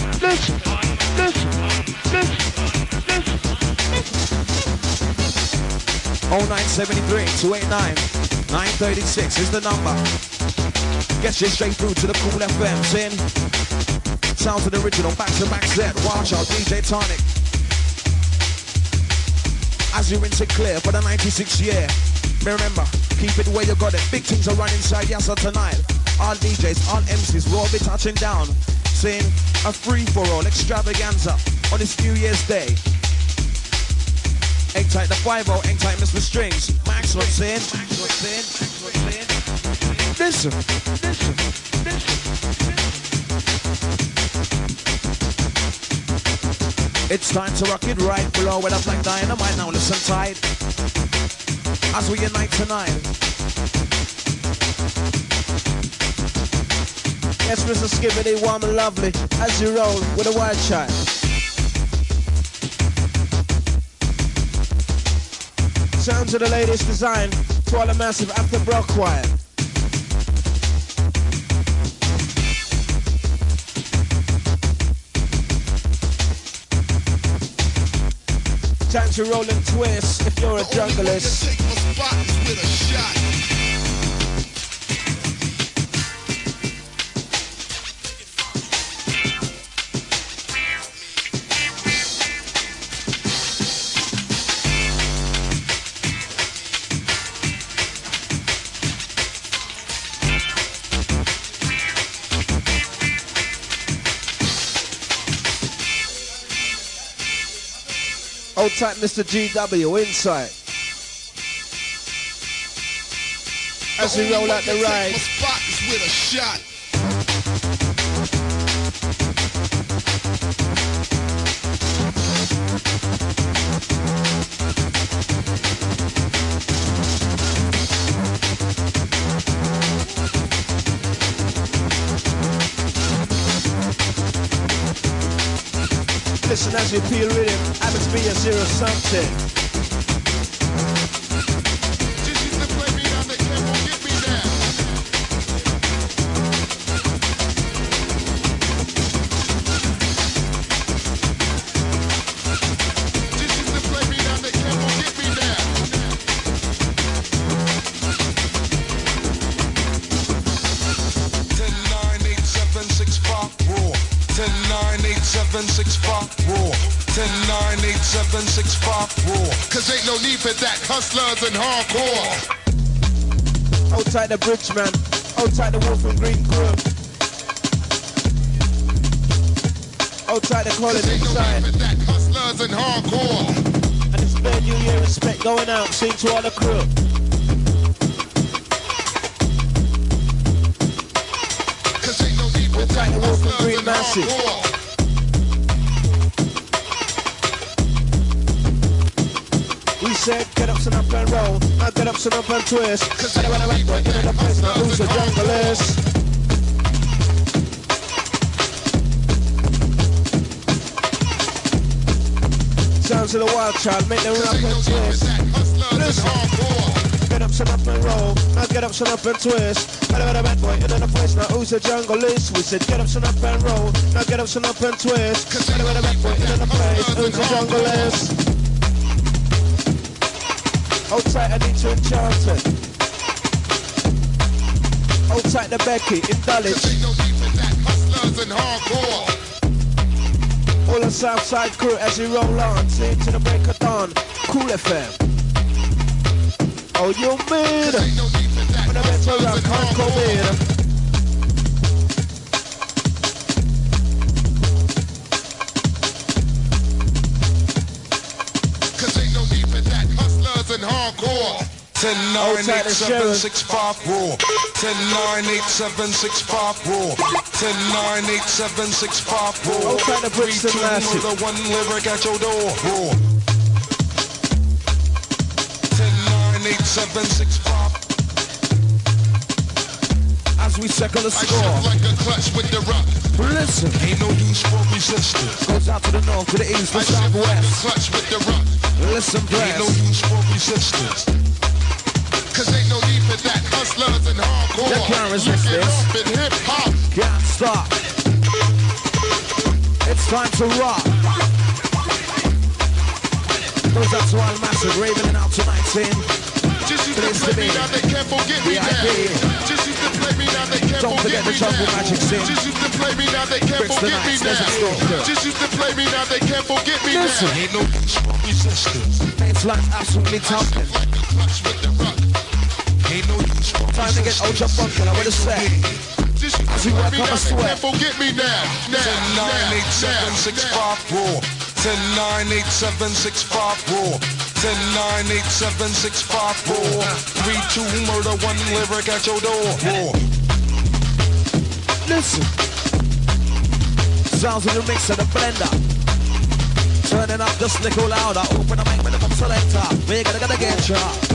S2: 0973 289 936 is the number. Gets you straight through to the Cool FM. Sin. Sounds of the original back-to-back set. Watch out, DJ Tonic. As you rinse it clear for the 96th year. Remember, keep it where you got it. Big things are running inside Yassa tonight. All DJs, all MCs will all be touching down. Saying a free-for-all extravaganza on this New Year's Day. Hang tight the 5-0, hang tight Mr. Strings. Maxwell saying. Listen. It's time to rock it right, blow it up like dynamite. Now listen tight as we unite tonight.
S6: Yes, Mr. Skibbity, warm and lovely, as you roll with a Wild Child. Sounds of the latest design to all the massive after Brock choir. Time to roll and twist if you're a junglist. Old type Mr. GW inside. As we roll out the ride. Listen as you peel rhythm, happens to be a zero something.
S9: Six 5 raw. 10-9-8-7-6-5 raw. Cause ain't no need for that. Hustlers and hardcore.
S6: Hold tight the bridge, man. Hold tight the Wolf and Green crew. Hold tight the college inside.
S9: No need for that. Hustlers and hardcore.
S6: And it's bare New Year respect going out. Sing to all the crew.
S9: Cause ain't no need for that.
S6: The Wolf and Green
S9: Hustlers and
S6: massive.
S9: hardcore.
S6: We said get up, stand up and roll. Now get up, stand up and twist. Cause I wanna make right in the place. Now who's the jungle is? Sounds of the wild child, make them rap and twist. Listen. Get up, stand up and roll. Now get up, stand up and twist. Better a bad boy in the place. Now who's the jungle is? We said get up, stand up and roll. Now get up, stand up and twist. Better a bad boy in the place. Who's the jungle is? Hold tight, I need to enchant it. Hold tight the Becky in Dulwich. All the Southside crew as we roll on. Sing to the break of dawn. Cool FM. Oh, you mean? When I bet you I can't come in.
S9: And hardcore. 10-9-8-7-6-5 raw. 10-9-8-7-6-5 raw. 10-9-8-7-6-5 raw. 3-2 murder, 1 lyric at your door. Raw. 10-9-8-7-6-5.
S6: As we circle the score.
S9: Like a clutch with the rock.
S6: Listen.
S9: Ain't no use for resistance.
S6: Goes out to the north, to the east, to the southwest.
S9: Clutch with the rock.
S6: Listen, bless.
S9: Ain't no use for resistance. Cause ain't no need for that. Hustlers and hardcore.
S6: They can't resist this.
S9: Hip hop.
S6: Can't stop. It's time to rock. Goes out to all massive raving out tonight saying
S9: just used to play me now, they can't forget me now. Just used to play me now, they can't
S6: Don't forget the jungle magic scene.
S9: Just used to play me now, they can't forget me now. Just used to play me now, they can't forget me now. Ain't no resistance.
S6: It's like absolutely thumping.
S9: Ain't no use for
S6: time to get ultra funky, I would have said. As we work on a sweat.
S9: Forget me now. 10-9-8-7-6-5 raw. 10-9-8-7-6-5 raw. 10-9-8-7-6-5 raw. 3-2 murder, 1 lyric at your door. Raw.
S6: Listen. Sounds of the mix of the blender. Turning up just a little louder. Open the mic with the pump selector. We gotta get sharp.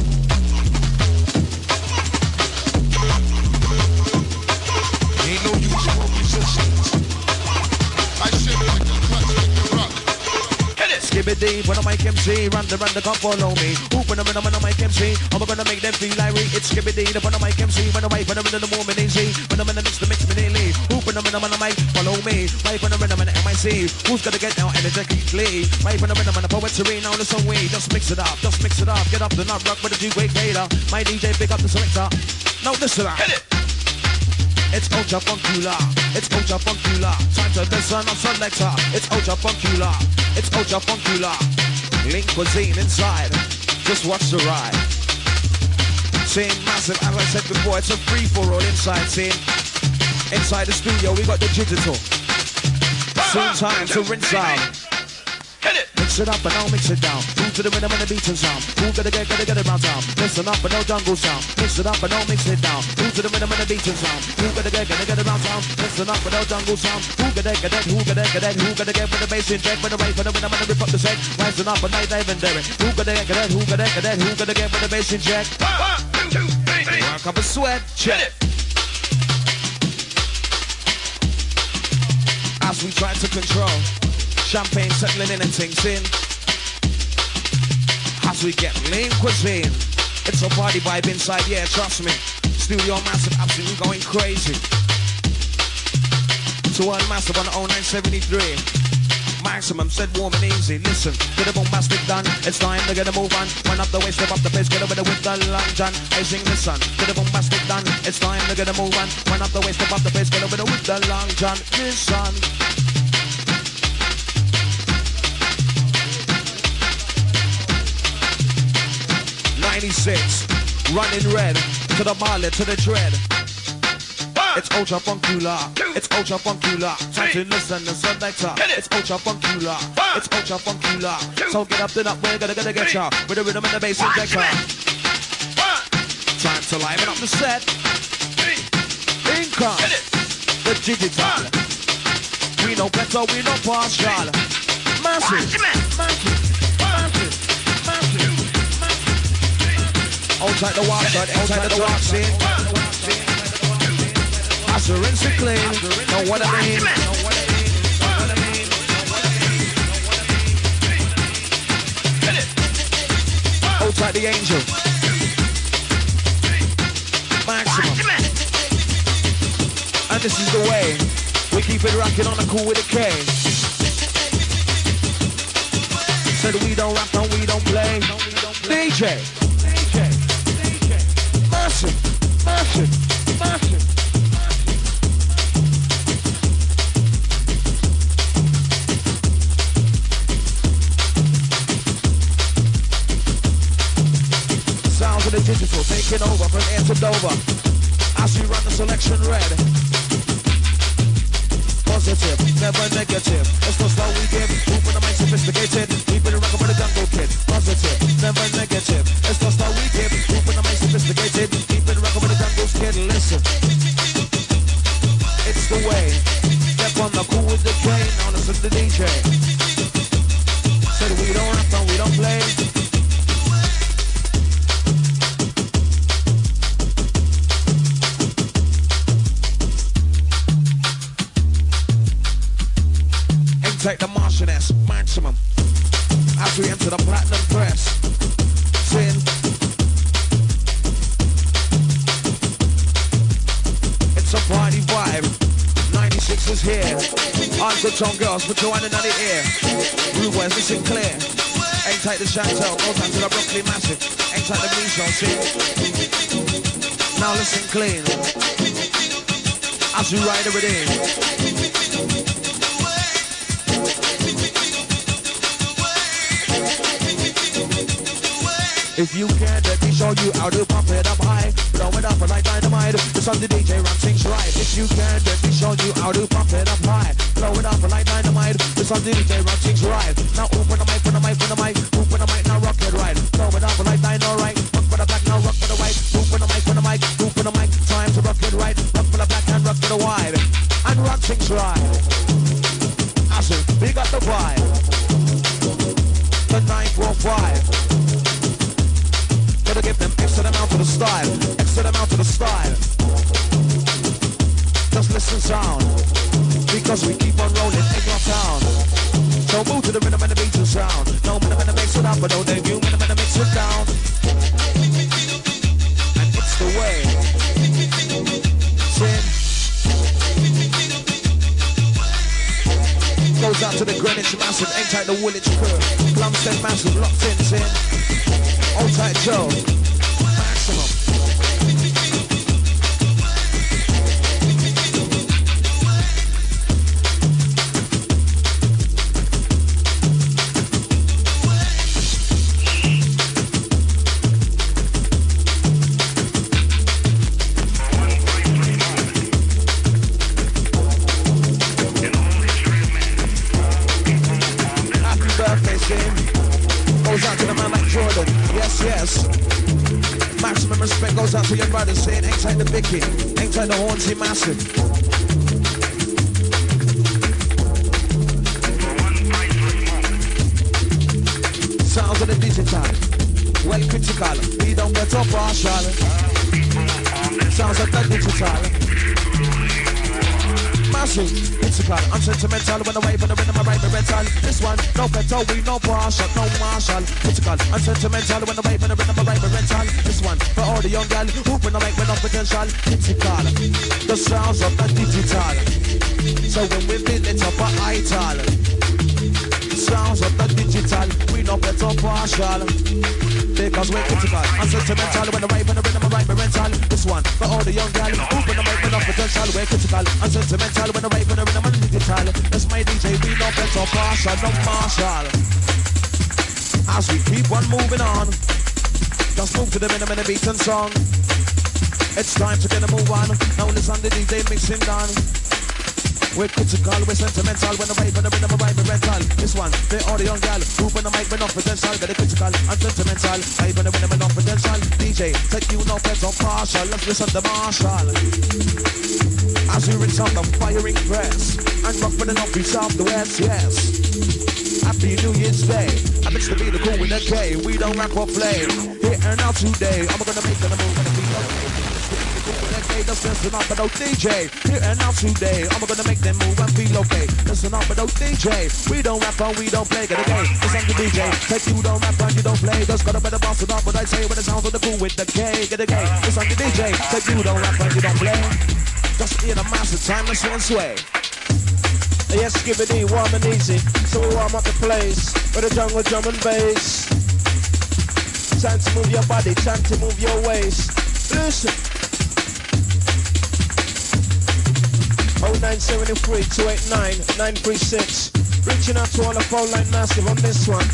S9: Ain't no use for resistance. I shit like a clutch with the rock. Hit it.
S6: Skip it deep when I make MC. Run the come follow me. Open them when I make MC. I'm gonna make them feel like we. It's skip it deep when I make MC. When I wait, when I'm in the moment easy. When I'm in the mix me nearly. Open them when I make follow me. Right when I'm in the MIC. Who's gonna get now energetically? Right when I'm in the poetry. Now listen we. Just mix it up. Just mix it up. Get up the nut rock with the G-Wake Vader. My DJ pick up the selector. Now listen up.
S9: Hit it.
S6: It's ultra funkula, it's ultra funkula. Time to listen on selector. It's ultra funkula, it's ultra funkula. Link cuisine inside, just watch the ride. Same massive, as I said before, it's a free-for-all inside. See, inside the studio we got the digital. Soon time to rinse out.
S9: Hit it.
S6: Mix it up and I'll mix it down. Move to the rhythm and the beat and sound. Who gotta get around town? Listen up and no jungle sound. Mix it up and I'll mix it down. Move to the rhythm and the beat and sound. Who gotta get around town? Listen up and no jungle sound. Who gotta get with the bass in check? With the right for the rhythm and the rip up the set. Rising up and night David Derrick. Who gotta get with the bass in check?
S9: 1, 2, 3.
S6: Work up a sweat. Check. As we try to control. Champagne settling in and things in. As we get lean cuisine. It's a party vibe inside, yeah, trust me. Studio massive, absolutely going crazy. To one massive on 0973. Maximum said warm and easy. Listen, get a bombastic done. It's time to get a move on. Run up the way, step up the pace, get a bit with the long john. I sing the sun, get a bombastic done. It's time to get a move on. Run up the way, step up the pace, get a bit with the long john. Listen.
S2: 96. Running red to the mallet, to the dread. It's ultra funkular. It's ultra funkular. Time to listen and selector. It's ultra funkular. It's ultra funkular. So get up, then up. We're gonna get ya with the rhythm and the bass injector. Time to liven up the set. Income. The digital. We know better. We know partial. Massive. Outside the water, outside the water. As a rinse and clean, know what I mean? Outside the angel. Maximum. And this is the way we keep it rocking on the cool with a K. Said we don't rap and we don't play. DJ. Massive. Sounds of the digital taking over from air to Dover. As we run the selection red. Positive, never negative. It's the slow we give. Moving the mic sophisticated. Keeping it rockin' with the jungle kid. Positive, never negative. It's the slow we give. Moving the mic sophisticated. Keeping it rockin' with the jungle kid. Listen, it's the way. Step on the cool with the train. Now listen to the DJ. Said we don't rap and we don't play. Take the Martianess, maximum. As we enter the platinum press. Sin. It's a party vibe. 96 is here. On good tone girls, put your hand in the air. Rude boys, listen clear. Ain't tight the Chantel, goes out to the Brooklyn Massive. Ain't tight the Mission, see. Now listen clean. As we ride everything. If you can, let me show you how to pump it up high. Blow it up like dynamite. It's on the DJ run things right. If you can, let me show you how to pump it up high. Blow it up like dynamite. It's on the DJ run things right. Now open the mic, open the mic, open the mic. Open the mic, now rock it right. Blow it up like dynamite, right. Rock for the black, now rock for the white. Open the mic, open the mic, open the mic. Time to rock it right. Rock for the black and rock for the white. And rock things right. Awesome, we got the vibe. The 945. Gotta give them extra amount to the style, extra amount to the style. Just listen sound, because we keep on rolling in your town. So move to the rhythm and the beat and sound. No rhythm and the mix it up, but no debut rhythm and the mix it down. And it's the way. Sin. Goes out to the Greenwich Massive, ain't tight the Woolwich crew. Plumstead Massive, locked in, Sin. Old tight Joe, maximum. Happy birthday, Sin. Goes out to the man like Jordan. Yes. Maximum respect goes out to your brothers saying ain't tight the Vicky, ain't tight the Hornsey Massive. Sounds of the digital, well critical, we don't get up partial. Sounds of the digital. Massive, critical, unsentimental, when away from the rhythm I write me rental. This one, no petal, we no partial, no marshal. Critical, unsentimental, when away from the rhythm I write me rental. This one, for all the young gal, hooping the mic with no potential. Critical, the sounds of the digital. So when we build it up a ital. Sounds of the digital, we no better partial. Because we're critical, unsentimental, when the rhyme and the rhythm I write me rental. This one, for all the young gal, hooping the mic with no potential. We're critical, unsentimental, when the rhyme and the rhythm and digital. That's my DJ, we no better partial, no marshal. As we keep on moving on, Just move to the minimum and beat and song. It's time to get a move on. Now listen the DJ mixing down. We're critical, we're sentimental. When the vibe and the rhythm arrive, we're rental. This one, the audio gal. Group on the mic, we're not potential. Very critical and sentimental. Vibe and the rhythm, we're not potential. DJ, take you no friends or partial. Let's listen to Marshall. As we rinse out the firing press and rock for the North, South, the West, yes. Happy New Year's Day. Happens to be the cool with the K. We don't rock or play. Here and now today. I'm gonna make the move, gonna be okay. Just listen up about DJ. Here and now today. I'm gonna make them move and feel okay. Listen up about DJ. We don't rap and we don't play. Get a game. Listen to DJ. Take you don't rap and you don't play. Just gotta better bounce it up. What I say when it sounds of the cool with the K. Get a game. Listen to DJ. Take you don't rap and you don't play. Just in a massive time, let's sway.
S6: Yes, skibbity, warm and easy. So we warm up the place with the jungle drum and bass. Time to move your body, time to move your waist. Listen. 0973 289 936. Reaching out to all the phone line massive on this one.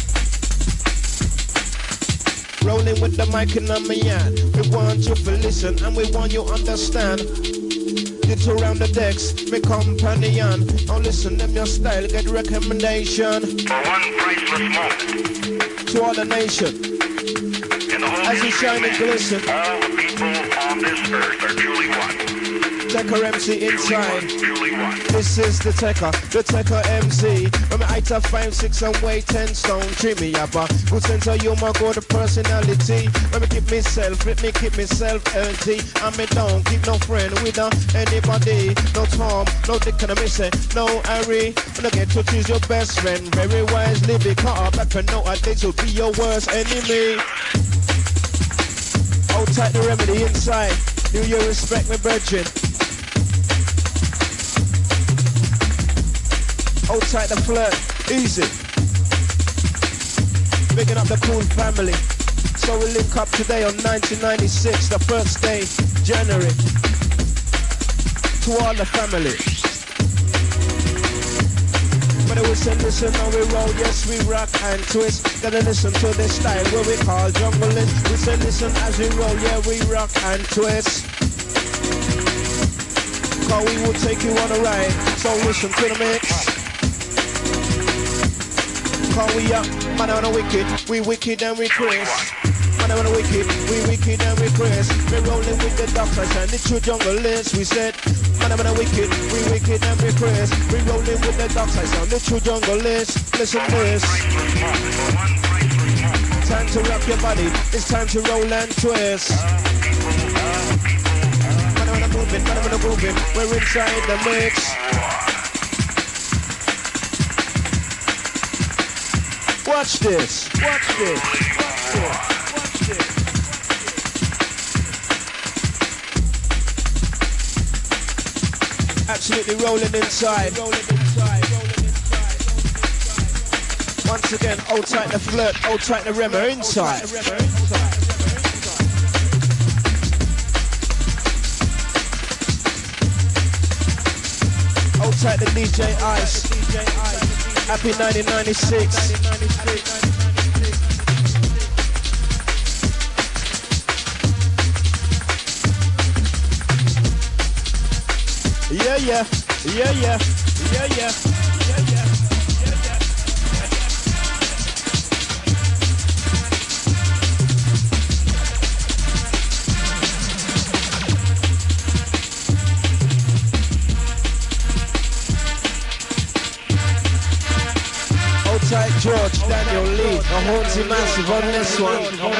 S6: Rolling with the mic in my hand. We want you to listen and we want you understand. It's around the decks, me companion. Now listen, them your style, get recommendation.
S11: For one priceless moment.
S6: To all the nation.
S11: In the whole
S6: as you shine and glisten.
S11: All the people on this earth are truly one.
S6: Tecker MC inside.
S11: Truly one.
S6: This is the Tecker MC. From the height of 5'6" and weigh 10 stone. Treat me up a good sense of humor, good personality. Let me keep myself, let me keep myself healthy. And me don't keep no friend with anybody. No Tom, no Dick and I say, no Harry. When I get to choose your best friend, very wisely. Because back for no dates will be your worst enemy. Hold tight the remedy inside. Do you respect me, brethren? Hold tight the flirt, easy. Bigging up the cool family. So we link up today on 1996, the first day, January. To all the family. But we say listen how we roll, yes we rock and twist. Gotta listen to this style where we call jungling. We say listen as we roll, yeah we rock and twist. Cause we will take you on a ride, so listen to the mix. Cause we up, man on a wicked, we wicked and we crazy. Man on a wicked, we wicked and we crazy. We rolling with the doctors and the true junglers. We said, man on a wicked, we wicked and we crazy. We rolling with the doctors and the true junglers. Listen to this. Time to rock your body, it's time to roll and twist. Man on a moving, man on a moving, we're inside the mix. Watch this, watch this, watch this, watch this. Absolutely rolling inside. Once again, hold tight the flirt, hold tight the remmer inside. Hold tight the DJ Ice. Happy 1996. Yeah, yeah, yeah, yeah, yeah, yeah, yeah, yeah. Tight George, Daniel Lee, a Hornsey Massive on this one.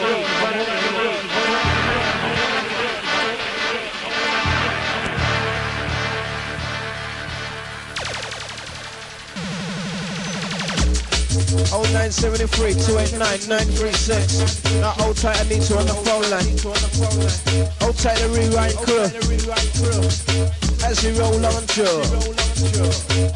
S6: Oh 0973 289 936. Now hold tight, I need to on the phone line. Hold tight the rewrite crew as we roll on through.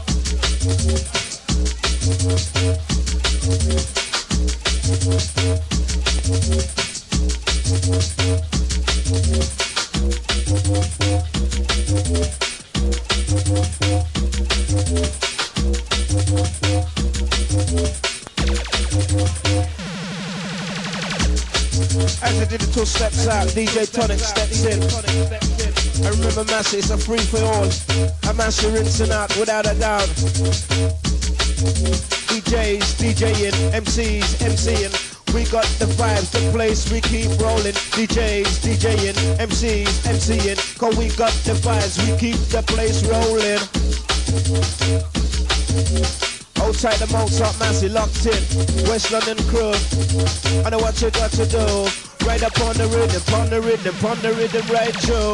S6: the digital steps out, DJ Tonic steps in. I remember Massey, it's a free for all. A Massey rinsing out without a doubt. DJs, DJing, MCs, MCing. We got the vibes, the place we keep rolling. DJs, DJing, MCs, MCing. Cause we got the vibes, we keep the place rolling. Outside the Mozart, Massey locked in. West London crew. I know what you got to do. Right up on the rhythm, on the rhythm, on the rhythm, right, Joe.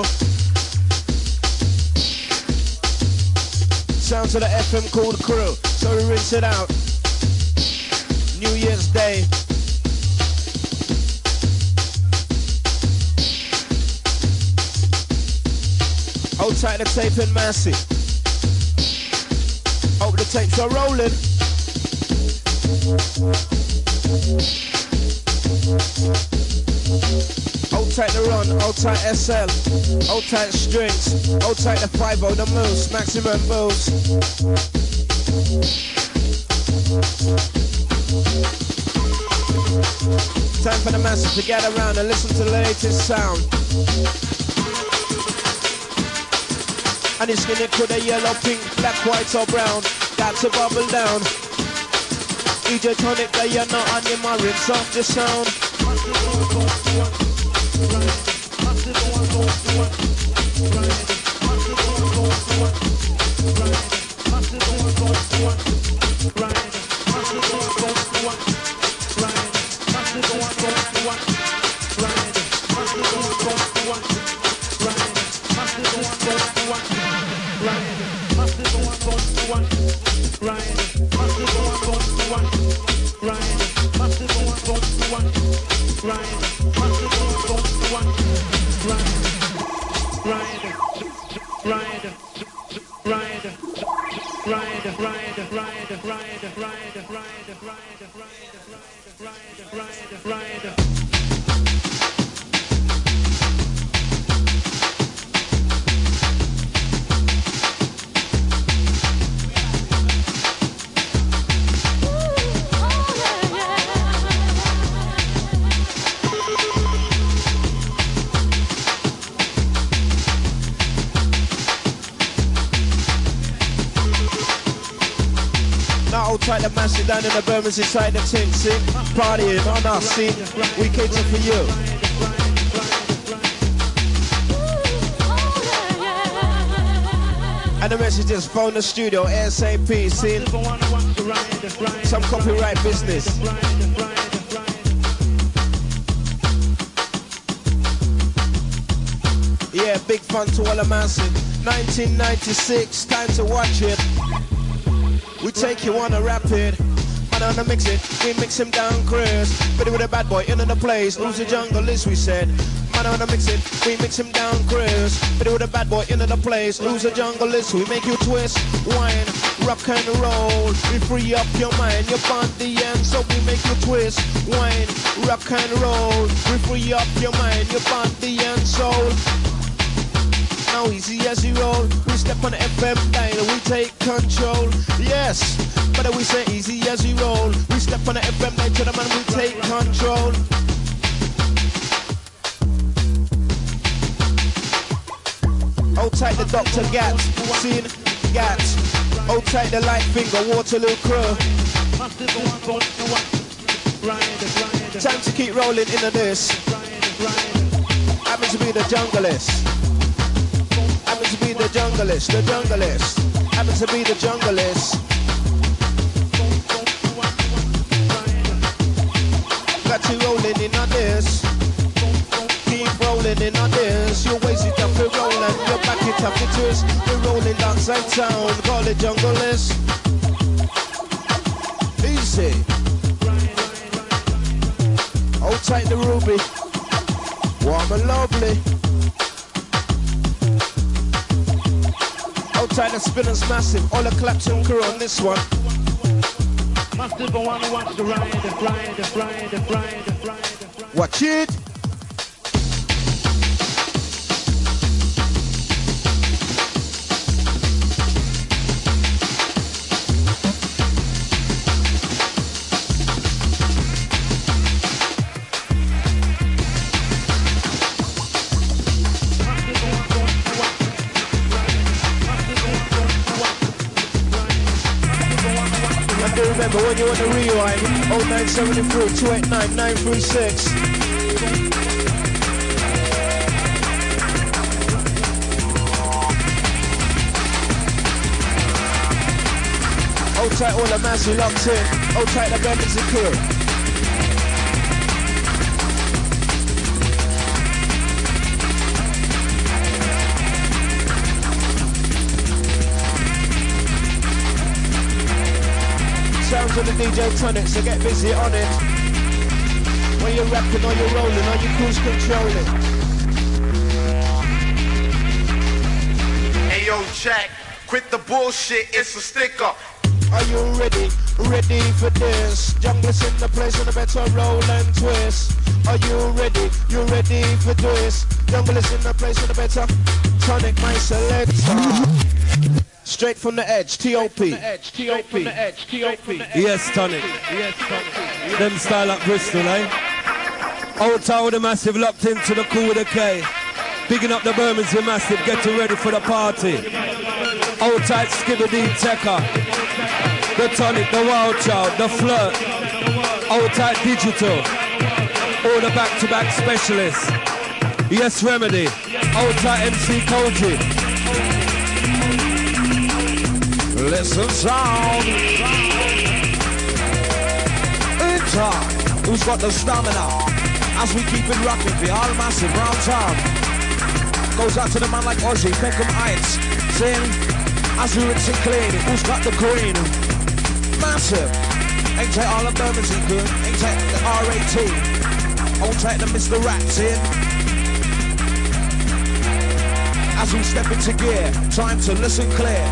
S6: Sounds of the FM called crew. So we rinse it out. New Year's Day. Outside the tape in Massey. Hope the tapes are rolling. Hold tight the run, hold tight SL, hold tight strings, hold tight the 5-0, the moose, maximum boost. Time for the masses to get around and listen to the latest sound. And it's skin it could a yellow, pink, black, white or brown. Got to bubble down. DJ Tonic, that you're not on your mind, rinse off the sound. Try to mash it down in the Bermondsey side of things, see? Partying on us, see? We cater for you. And the message is phone the studio, ASAP, see? Some copyright business. Yeah, big fun to all the massive. 1996, time to watch it. We take you on a rapid, and on a mix it, we mix him down, Chris. Ready with a bad boy into the place, who's the jungle is, we said. Man on a mix it, we mix him down, Chris. Ready with a bad boy into the place, who's the jungle is, we make you twist, wine, rock and roll. We free up your mind, your body, and so we make you twist, wine, rock and roll. We free up your mind, your body and soul. Now easy as you roll, we step on the FM dial, we take control. Yes, but we say easy as you roll, we step on the FM dial to the man, we take control. Hold tight the Dr. Gat, seen Gat. Hold tight the light finger, Waterloo crew. Time to keep rolling into this. Happens to be the junglist. Happens to be the junglist, the junglist. Happens to be the junglist. Got you rolling in on this. Keep rolling in on this. You waist it up, you roll and you back it up, it twist. We're rolling outside town, call it junglist. Easy. Hold tight the ruby. Warm and lovely. Outside the spinners massive, all the claps and crew on this one. Massive, I wanna watch the ride. Watch it. want the rewind, 0973 289 936. Hold tight all the mass who locked in. Hold tight the Bermondsey crew. Sounds of the DJ Tonic, so get busy on it. When you're rapping or you're rolling or you cruise controlling.
S12: Hey yo, Jack, quit the bullshit, it's a sticker.
S6: Are you ready? Ready for this? Jungle's in the place and I better roll and twist. Are you ready? You ready for this? Jungle is in the place and I better Tonic my selector. Straight from the edge, T.O.P.
S1: Yes, Tonic. Them style up Bristol, eh? Old Tower the Massive locked into the cool with a K. Picking up the Bermondsey Massive, getting ready for the party. Old tight Skibbity Tekka. The Tonic, the Wild Child, the Flirt. Old tight Digital. All the back-to-back specialists. Yes, Remedy. Old tight MC Koji.
S2: Listen sound. In time. Who's got the stamina? As we keep it rocking, the all massive round town. Goes out to the man like Ozzy, Peckham Heights. Saying, as we rinse and clean, who's got the green? Massive. Ain't take all the Bermondsey crew. Ain't take the R18. Won't take the Mr. Rats in. As we step into gear, time to listen clear.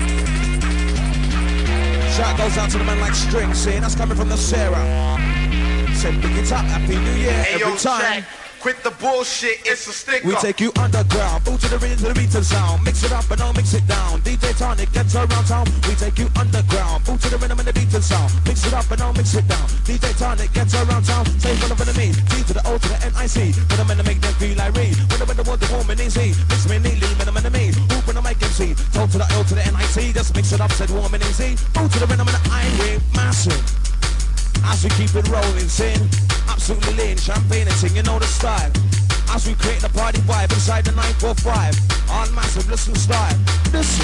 S2: Shout goes out to the man like String, saying that's coming from the Sarah. Said pick it up, Happy New Year every time.
S12: Jack, quit the bullshit, it's a sticker.
S2: We take you underground, boot to the rhythm, to the beat and sound. Mix it up and don't mix it down. DJ Tonic gets around town. We take you underground, boot to the rhythm and the beat and sound. Mix it up and don't mix it down. DJ Tonic gets around town. Say one of the me, D to the O to the N-I-C. When I'm in to make them feel like rain. When I'm in the want the woman easy. Mix me neatly, when I'm in the me. Hoop when I make them see. Toe to the L to the N-I-C. Just mix it up, said woman easy. Boot to the rhythm and the I-ring, massive. As we keep it rolling, sin. Absolutely lean, champagne and ting, you know the style. As we create the party vibe inside the 945. On massive, listen style. Listen.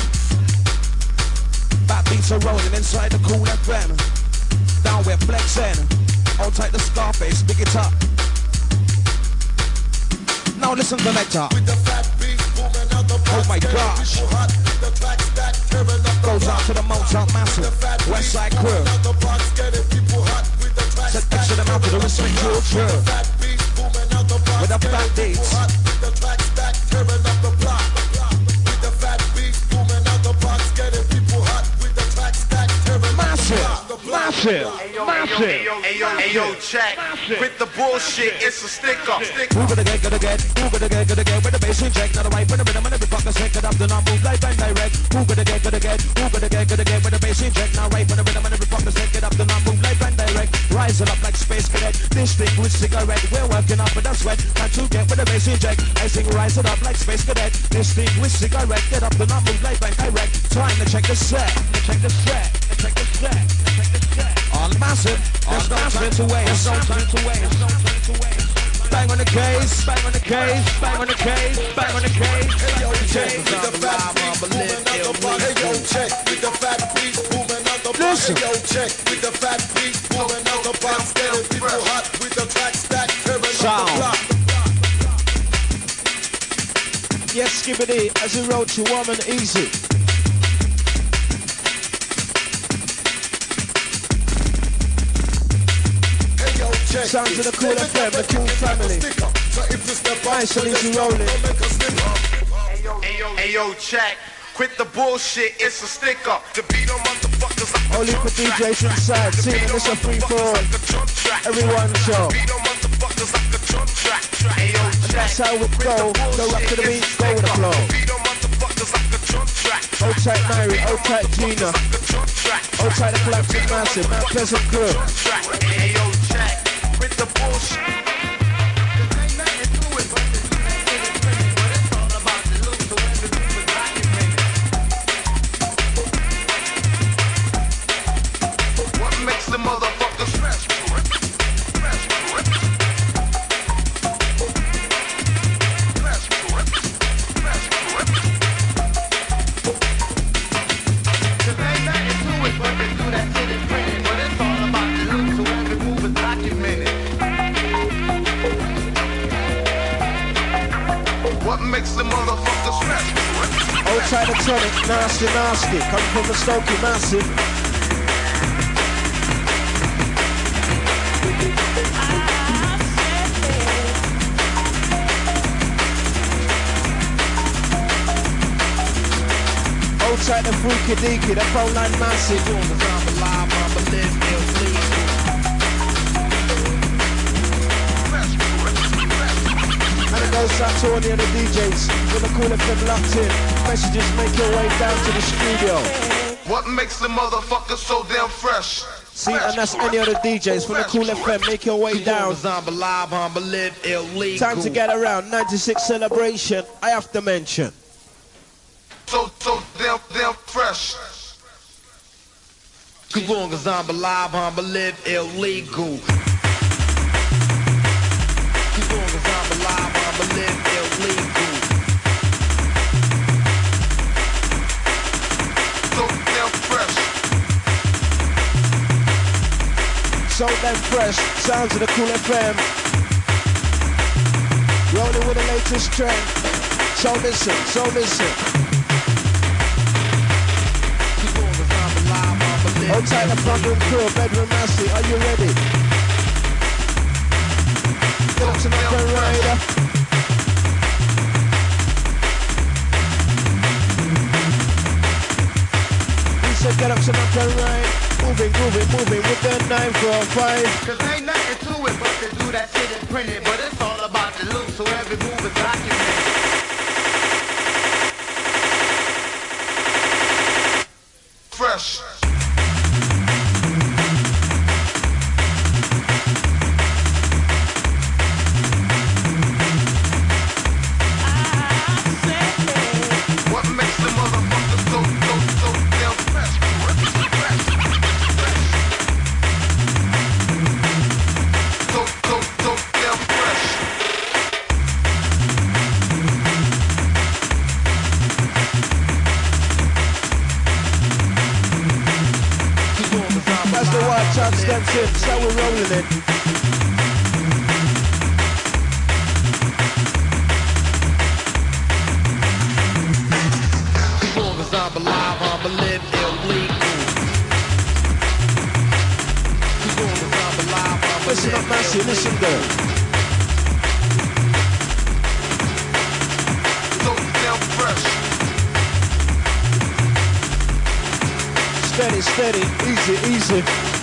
S2: Back beats are rolling inside the cool FM. Down we're flexing. Hold tight the Scarface, big it up. Now listen to Nectar. Oh my gosh. Goes out to the Motown Massive, Westside crew. Set X to them out to the respect your crew. With the fat beats. Massive.
S12: Ayo, Jack, quit the bullshit, it's a sticker.
S2: Who gonna get, with the bass inject, not a right, when the rhythm and every fucker set it up, then I move live and direct. Who gonna get, with the bass inject, not right, when the rhythm and every fucker set it up, then I move live and direct. Rising up like Space Cadet, distinguished cigarette, we're working up with a sweat, and to get with the bass inject, I sing rising up like Space Cadet, distinguished cigarette, get up, then I move live and direct. Time to check the set, check the set. On massive, there's no time to waste. Bang on the case, bang on the case, bang on the case, bang on the case. Hey yo, check with the fat beat moving out the box. Hey yo, check with the fat beat moving out the box. Hey yo, check with the fat beat moving out the box. Getting people hot with the track stack, tearing up the block.
S6: Yes, Skibbity, as you wrote you warm and easy. Sounds of the cool FM, the cool family. Nice and easy rolling.
S12: Ayo, Jack, quit the bullshit, it's a sticker. The beat on motherfuckers like
S6: only for DJs inside, seeing this a free for all. Everyone show. And that's how it go. Go up to the beat, go with the flow. Hold tight Nairi, hold tight Gina. Hold tight the Collapsing Massive, Mount Pleasant crew.
S12: Ayo, Jack, quit the bullshit. What makes the
S6: Outside the tonic, nasty, nasty. Coming from the Stokey Massive. Outside the Freaky Deaky, the phone line massive. And it goes out to all the other DJs with the Cool FM locked in. Messages, make your way down to the studio.
S12: What makes the motherfucker so damn fresh?
S6: See, and that's any other DJs from the Cool FM. Make your way down. Time to get around. 96 celebration. I have to mention.
S12: So damn fresh.
S8: Kubonga Zamba live, Hamba live illegal. Kubonga Zamba live, Hamba live illegal.
S12: So damn fresh.
S6: So damn fresh. Sounds of the Cool FM. Rolling with the latest trend. So listen. Outside the front room crew, bedroom massy, are you ready? Get up to Knuckle Rider. We said get up to Knuckle Rider. Moving with the 945.
S8: Cause ain't nothing to it but to do that shit and print it. But it's all about the look, so every move is documented.
S12: Fresh. What makes the motherfucker so damn fresh? So damn fresh.
S6: That's the wild chance steps in, so we're rolling it.
S8: Zamba live, Hamba live illegal. Zamba live, Hamba
S6: Listen up, Massey, listen girl.
S12: So damn fresh.
S6: Steady, easy.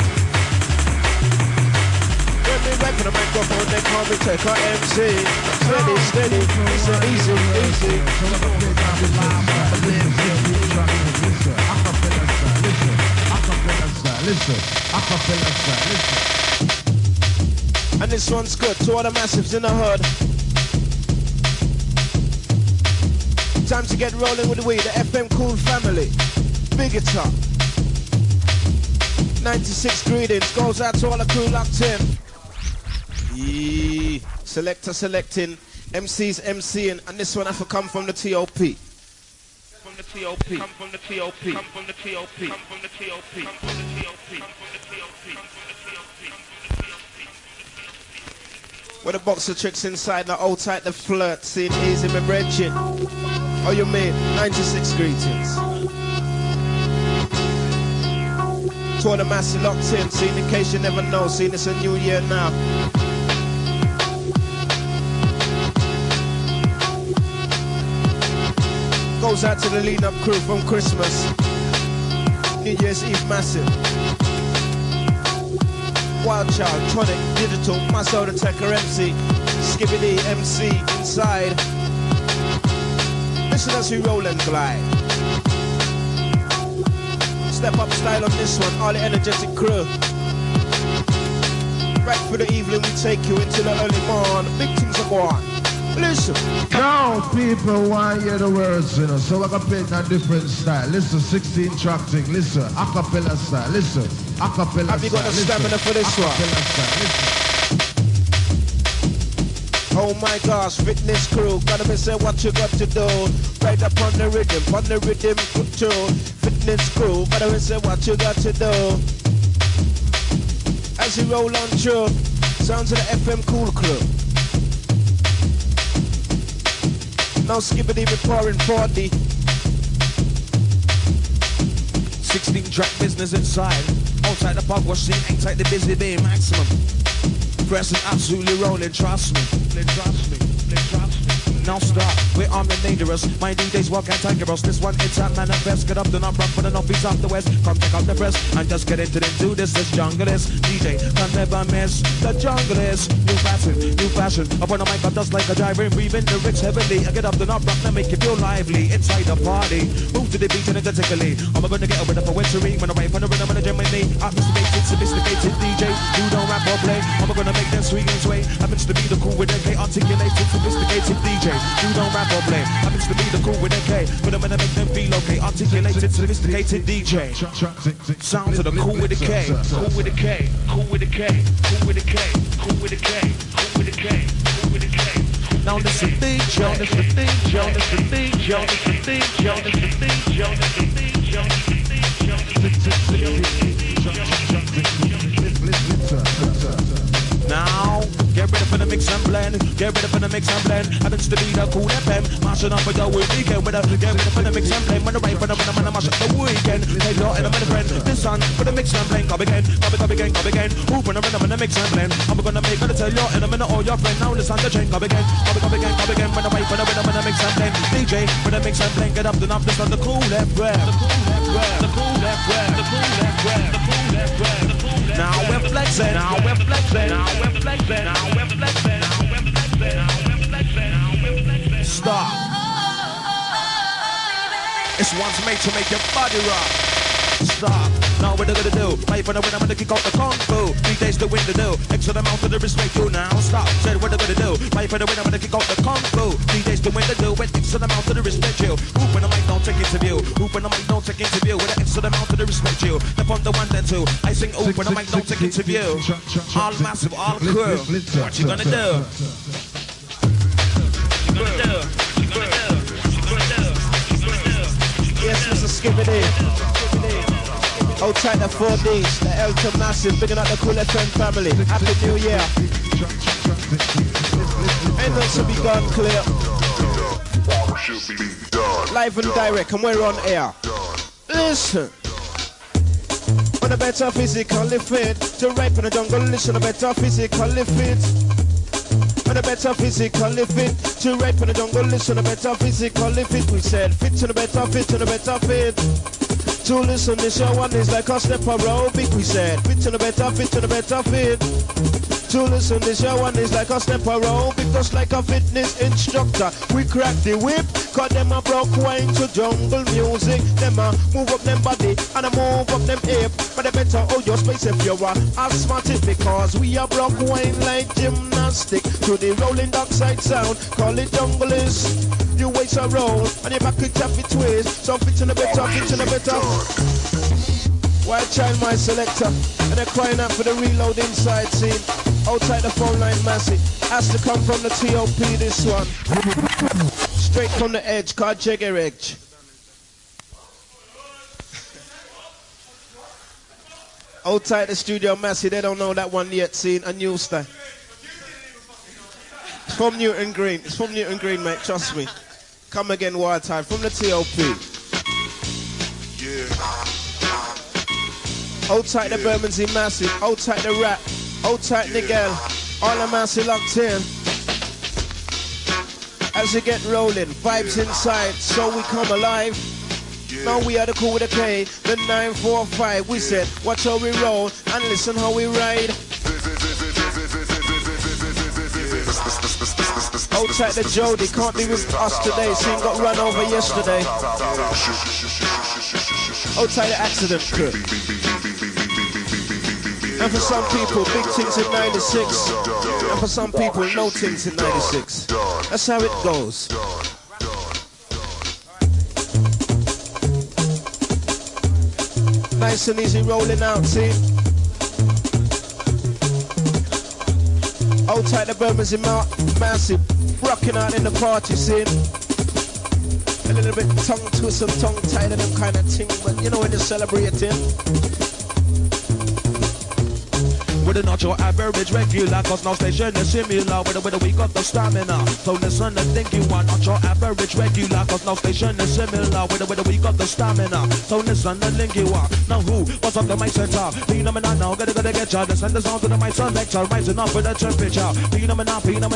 S6: When we went for the microphone, they call me take our MC. Steady, listen, easy.
S5: Listen.
S6: And this one's good to all the massives in the hood. Time to get rolling with we, the FM Cool family. Big it up. 96 greetings goes out to all the crew locked in. Selector selecting, MCs MCing, and this one has to come from the TOP. With a box of tricks inside, the old tight, the flirt, scene easy, my brethren. Oh, you mean 96 greetings. To all the massive locked in, seen in case you never know, seen it's a new year now. Goes out to the lean up crew from Christmas. New Year's Eve massive. Wild Child, Tonic, Digital, my soda Tecker MC, Skibbity MC inside. Listen as we roll and glide. Step up style on this one, all the energetic crew. Right for the evening, we take you into the early morn. Big things are going. Listen.
S5: Now people want to hear the words, you know, so I can play it in a different style. Listen, 16 track thing, listen, acapella style, listen, acapella style.
S6: Have you got the stamina for this one? Oh my gosh, fitness crew, gotta be say what you got to do. Right up on the rhythm crew. Fitness crew, gotta be say what you got to do. As you roll on through, sounds of the FM Cool crew. Now Skibbity be pouring 40.
S2: 16 track business inside. Outside the pub, washing, ain't like the busy bee maximum. Pressing absolutely rolling, trust me. Trust me. Now stop, we're armed and dangerous. My DJs walk and tiger us. This one, it's a manifest. Get up, do not rock for the beats off the west. Come check out the press and just get into them. Do this jungle is DJ, can never miss. The jungle is new fashion. Up on the mic, I'm just like a driver. Breathing the lyrics heavily. I get up, do not rock, and make you feel lively. Inside the party, move to the beat and energetically. I'm gonna get over the poetry. When I write on the rhythm and the Gemini. I'm sophisticated DJ. You don't rap or play. I'm gonna make them swing and sway. Happens to be the cool with a articulated, sophisticated DJ. You don't rap or play. Happens to be the cool with a K. But I'm gonna make them feel okay. Articulated, sophisticated DJ. Sound to the cool with a K. Cool with a K. Cool with a K. Cool with a K. Cool with a K. Cool with a K. Cool with a K. Now listen, DJ. Listen, DJ. Listen, DJ. Listen, DJ. Listen, DJ. Listen, DJ. Now, get ready for the mix and blend. Get ready for the mix and blend. Happens to be the cool FM. Mashing up with the weekend. Get ready for the mix and blend. When I write for the mash up the weekend. Hey, y'all, and I'm a friend. This son for the mix and blend. Come again. Move when I'm in the mix and blend. I'm gonna make it tell you, and I'm in all your friend. Now listen the chain. Come again. When I write for the mix and blend. DJ for the mix and blend. Get up, then up, this on the cool FM. The cool FM. Now we're flexing. Stop. It's one's made to make your body rock. Stop. Now what they're gonna do? Fight for the win, I'm gonna kick out the kung fu. DJ's the win to do. Extra amount of the respect you now. Stop. Said what they're gonna do? Fight for the win, I'm gonna kick out the kung fu. DJ's the win to do. With extra amount of the respect you. Hoop when the mic don't take interview. Hoop when the mic don't take interview. With the extra amount of the respect you. Step on the one then two. I sing oop when the mic don't take interview. All massive, all crew. What you gonna do?
S6: Yes, Mr. Skibbity. Hold tight the 4Ds, the Elton Massive, bigging up the Cool FM family. Happy New Year. Ain't no to be gone clear. Live and direct, and we're on air. Listen. On a better physically fit, to rape in the jungle, listen, a better physically fit. On a better physically fit, to rape in the jungle, listen, a better physically fit. We said, fit to the better fit, to the better fit. To listen, this your one is like a step aerobic. We said, fit to the better fit, to the better fit. To listen, this your one is like a step aerobic, just like a fitness instructor. We crack the whip, cause them a broke wine to jungle music. Them a move up them body and a move up them hip. But they better hold your space if you're asthmatic, because we are broke wine like gymnastic. To the rolling dark side sound, call it junglist. You waist a roll and your back it tap it twist. So fit in the better, fit in the better. Wild child my selector, and they're crying out for the reload inside scene. Outside the phone line massive, has to come from the TOP this one. Straight from the edge, called Jagger Edge. Outside the studio massive, they don't know that one yet, seen a new style. It's from Newton Green, mate, trust me. Come again, Wild Time, from the TOP.
S9: Yeah.
S6: Hold tight the Bermondsey massive, hold tight the rap, hold tight the girl, all the massive locked in. As you get rolling, vibes inside, so we come alive. Now we are the Cool with a K, the 945. We said, watch how we roll and listen how we ride. Hold tight the Jody, can't be with us today, so he got run over yesterday. Hold tight the Accident crew. And for some people, big things in 96. And for some people, no things in 96. That's how it goes. Nice and easy rolling out, see? Hold tight the Bermondsey massive. Rocking out in the party scene. A little bit tongue twist and tongue tied and them kind of thing. But you know when you're celebrating.
S2: With it not your average regular, cause no station is similar. With it we got the stamina. So listen and think you are not your average regular, cause no station is similar. With it we got the stamina. So listen and think you are. Now who was up the mic center? Phenomena now, gotta get ya. Listen the sound to the mic selector, rising up with the temperature. Phenomena.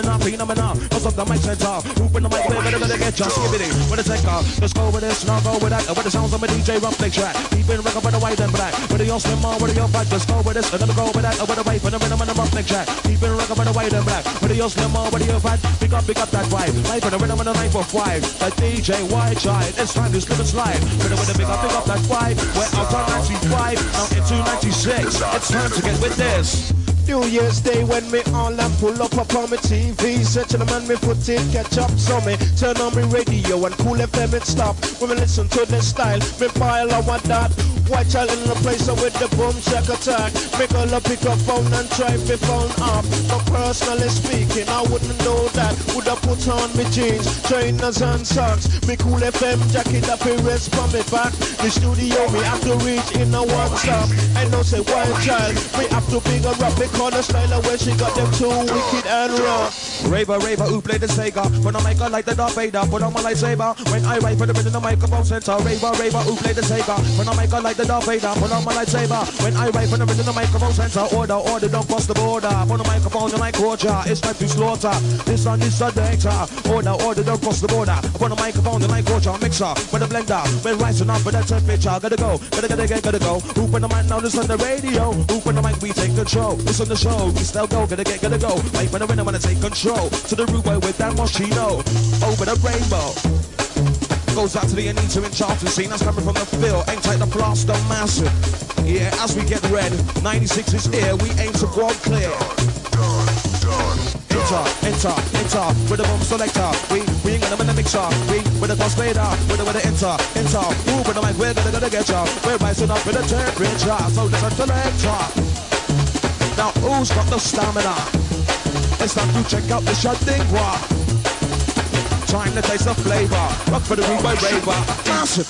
S2: What's up the mic center? Whooping the mic, gotta get ya. Skibbity, with a taker. Just go with this, now go with that. With the sounds of a DJ rock flick track. Deep in record with the white and black. With the slim on, with the fat. Just go with this, another go with that. With the white, with the rhythm and the rock flick track. Deep in record with the white and black. With the slim on, with the fat. Pick up that vibe. Life with the rhythm and the 945. The DJ White Child. It's time to slip and slide. With the pick up that vibe. We're out on 95, now into 96. It's time to get with this.
S6: New Year's Day when me all and pull up on my TV. Set to the man, me put it, catch up. So me turn on me radio and Cool FM it stop. When me listen to this style, me pile I want that. White Child in the place with the boom shack attack. Make all up pick up phone and try me phone up. But personally speaking, I wouldn't know that. Would I put on me jeans, trainers and socks. Me Cool FM jacket up here rest from me back. The studio me have to reach in a one stop. I know say White Child, me have to bigger up on the style of where she got them too wicked and raw.
S2: Raver, who played the Sega? When I make her like the Darth Vader, put on my lightsaber. When I write for the rhythm, the microphone center. Raver, who played the Sega? When I make her like the Darth Vader, put on my lightsaber. When I write for the rhythm, the microphone center. Order, don't cross the border. On the microphone, the mic culture. It's time to slaughter. This on this data. Order, don't cross the border. Upon the microphone, the mic culture. Mixer with a blender. When rising up with that temperature, gotta go. Whoop on the mic now, listen the radio. Whoop on the mic, we take control. Listen the show, we still go, gotta go. Wait for the rhythm, wanna take control. To the root boy with that moschino. Over the rainbow. Goes out to the Anita in Charlton scene. That's coming from the field. Ain't like the Blaster Massive. Yeah, as we get red, 96 is here. We aim to go clear. Enter. With the bomb selector. We ain't gonna in the mixer. We with the Darth Vader. With the enter. Ooh, with the mic, we're gonna get ya. We're rising up with the temperature. So listen to the now who's got the stamina? It's time to check out the Shadingwa. Time to taste the flavor. Rock for the root by raver. Massive.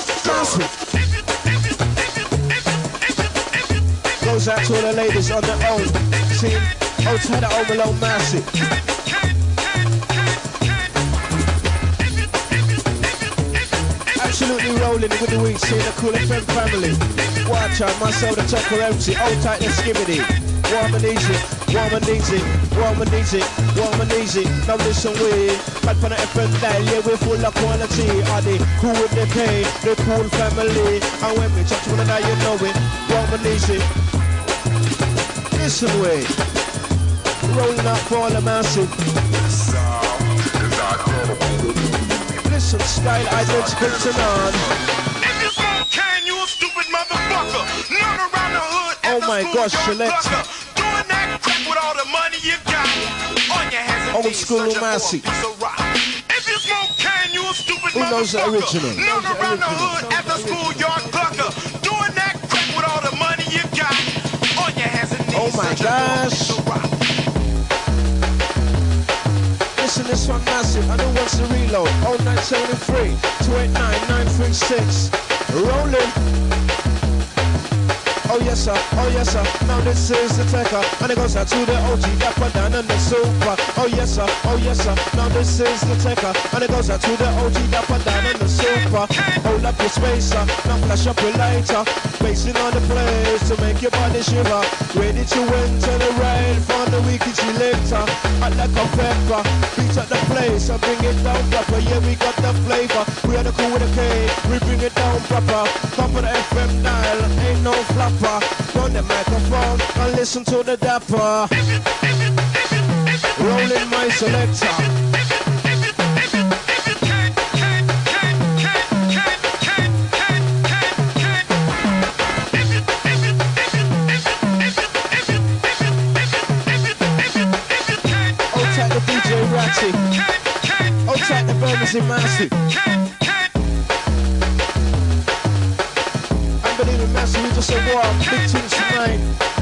S6: Goes out to all the ladies on their own team. Outside the Home Alone Massive. Absolutely rolling with the week, seeing the Cool FM family. Watch out, myself, the tucker empty. Hold tight, let's give it in. Warm and easy. Now listen, we back on the FM dial, yeah, we're full of quality. Are they cool with the K, the Cool family? And when we talk to one another, you know it. Warm and easy. Listen, we rolling up for all the massive. Listen, style identical to none.
S12: If you smoke can, you a stupid motherfucker. Not around the hood.
S6: Oh my gosh, selector.
S12: Doing that crap with all the money you got. On your hands and
S6: old
S12: knees,
S6: school
S12: searching for a
S6: massive.
S12: piece of rock. If you smoke can, you a stupid
S6: Who knows the
S12: motherfucker.
S6: original?
S12: Not around the hood at the schoolyard clucker. Doing that crap with all the money you got. On your hands and knees,
S6: Oh my
S12: searching for a
S6: gosh.
S12: piece of rock.
S6: Listen, this one massive. I know what's the reload. 0973 289 936. Rolling. Oh yes sir, now this is the Tekka. And it goes out to the OG, Dapper Dan and the Super. Oh yes sir, now this is the Tekka. And it goes out to the OG, Dapper Dan and the Super. Hold up your spacer, now flash up your lighter. Facing on the place to make your body shiver. Ready to enter the ride for the wicked selector. Hot like a pepper, beat up the place and bring it down proper. Yeah, we got the flavor, we are the Cool with a K. We bring it down proper, top of the FM dial, ain't no flopper. On the microphone and listen to the dapper. Rolling my selector. Outside the DJ Ratty. Outside the Bermondsey Massive. Massive, we just a war, big things tonight.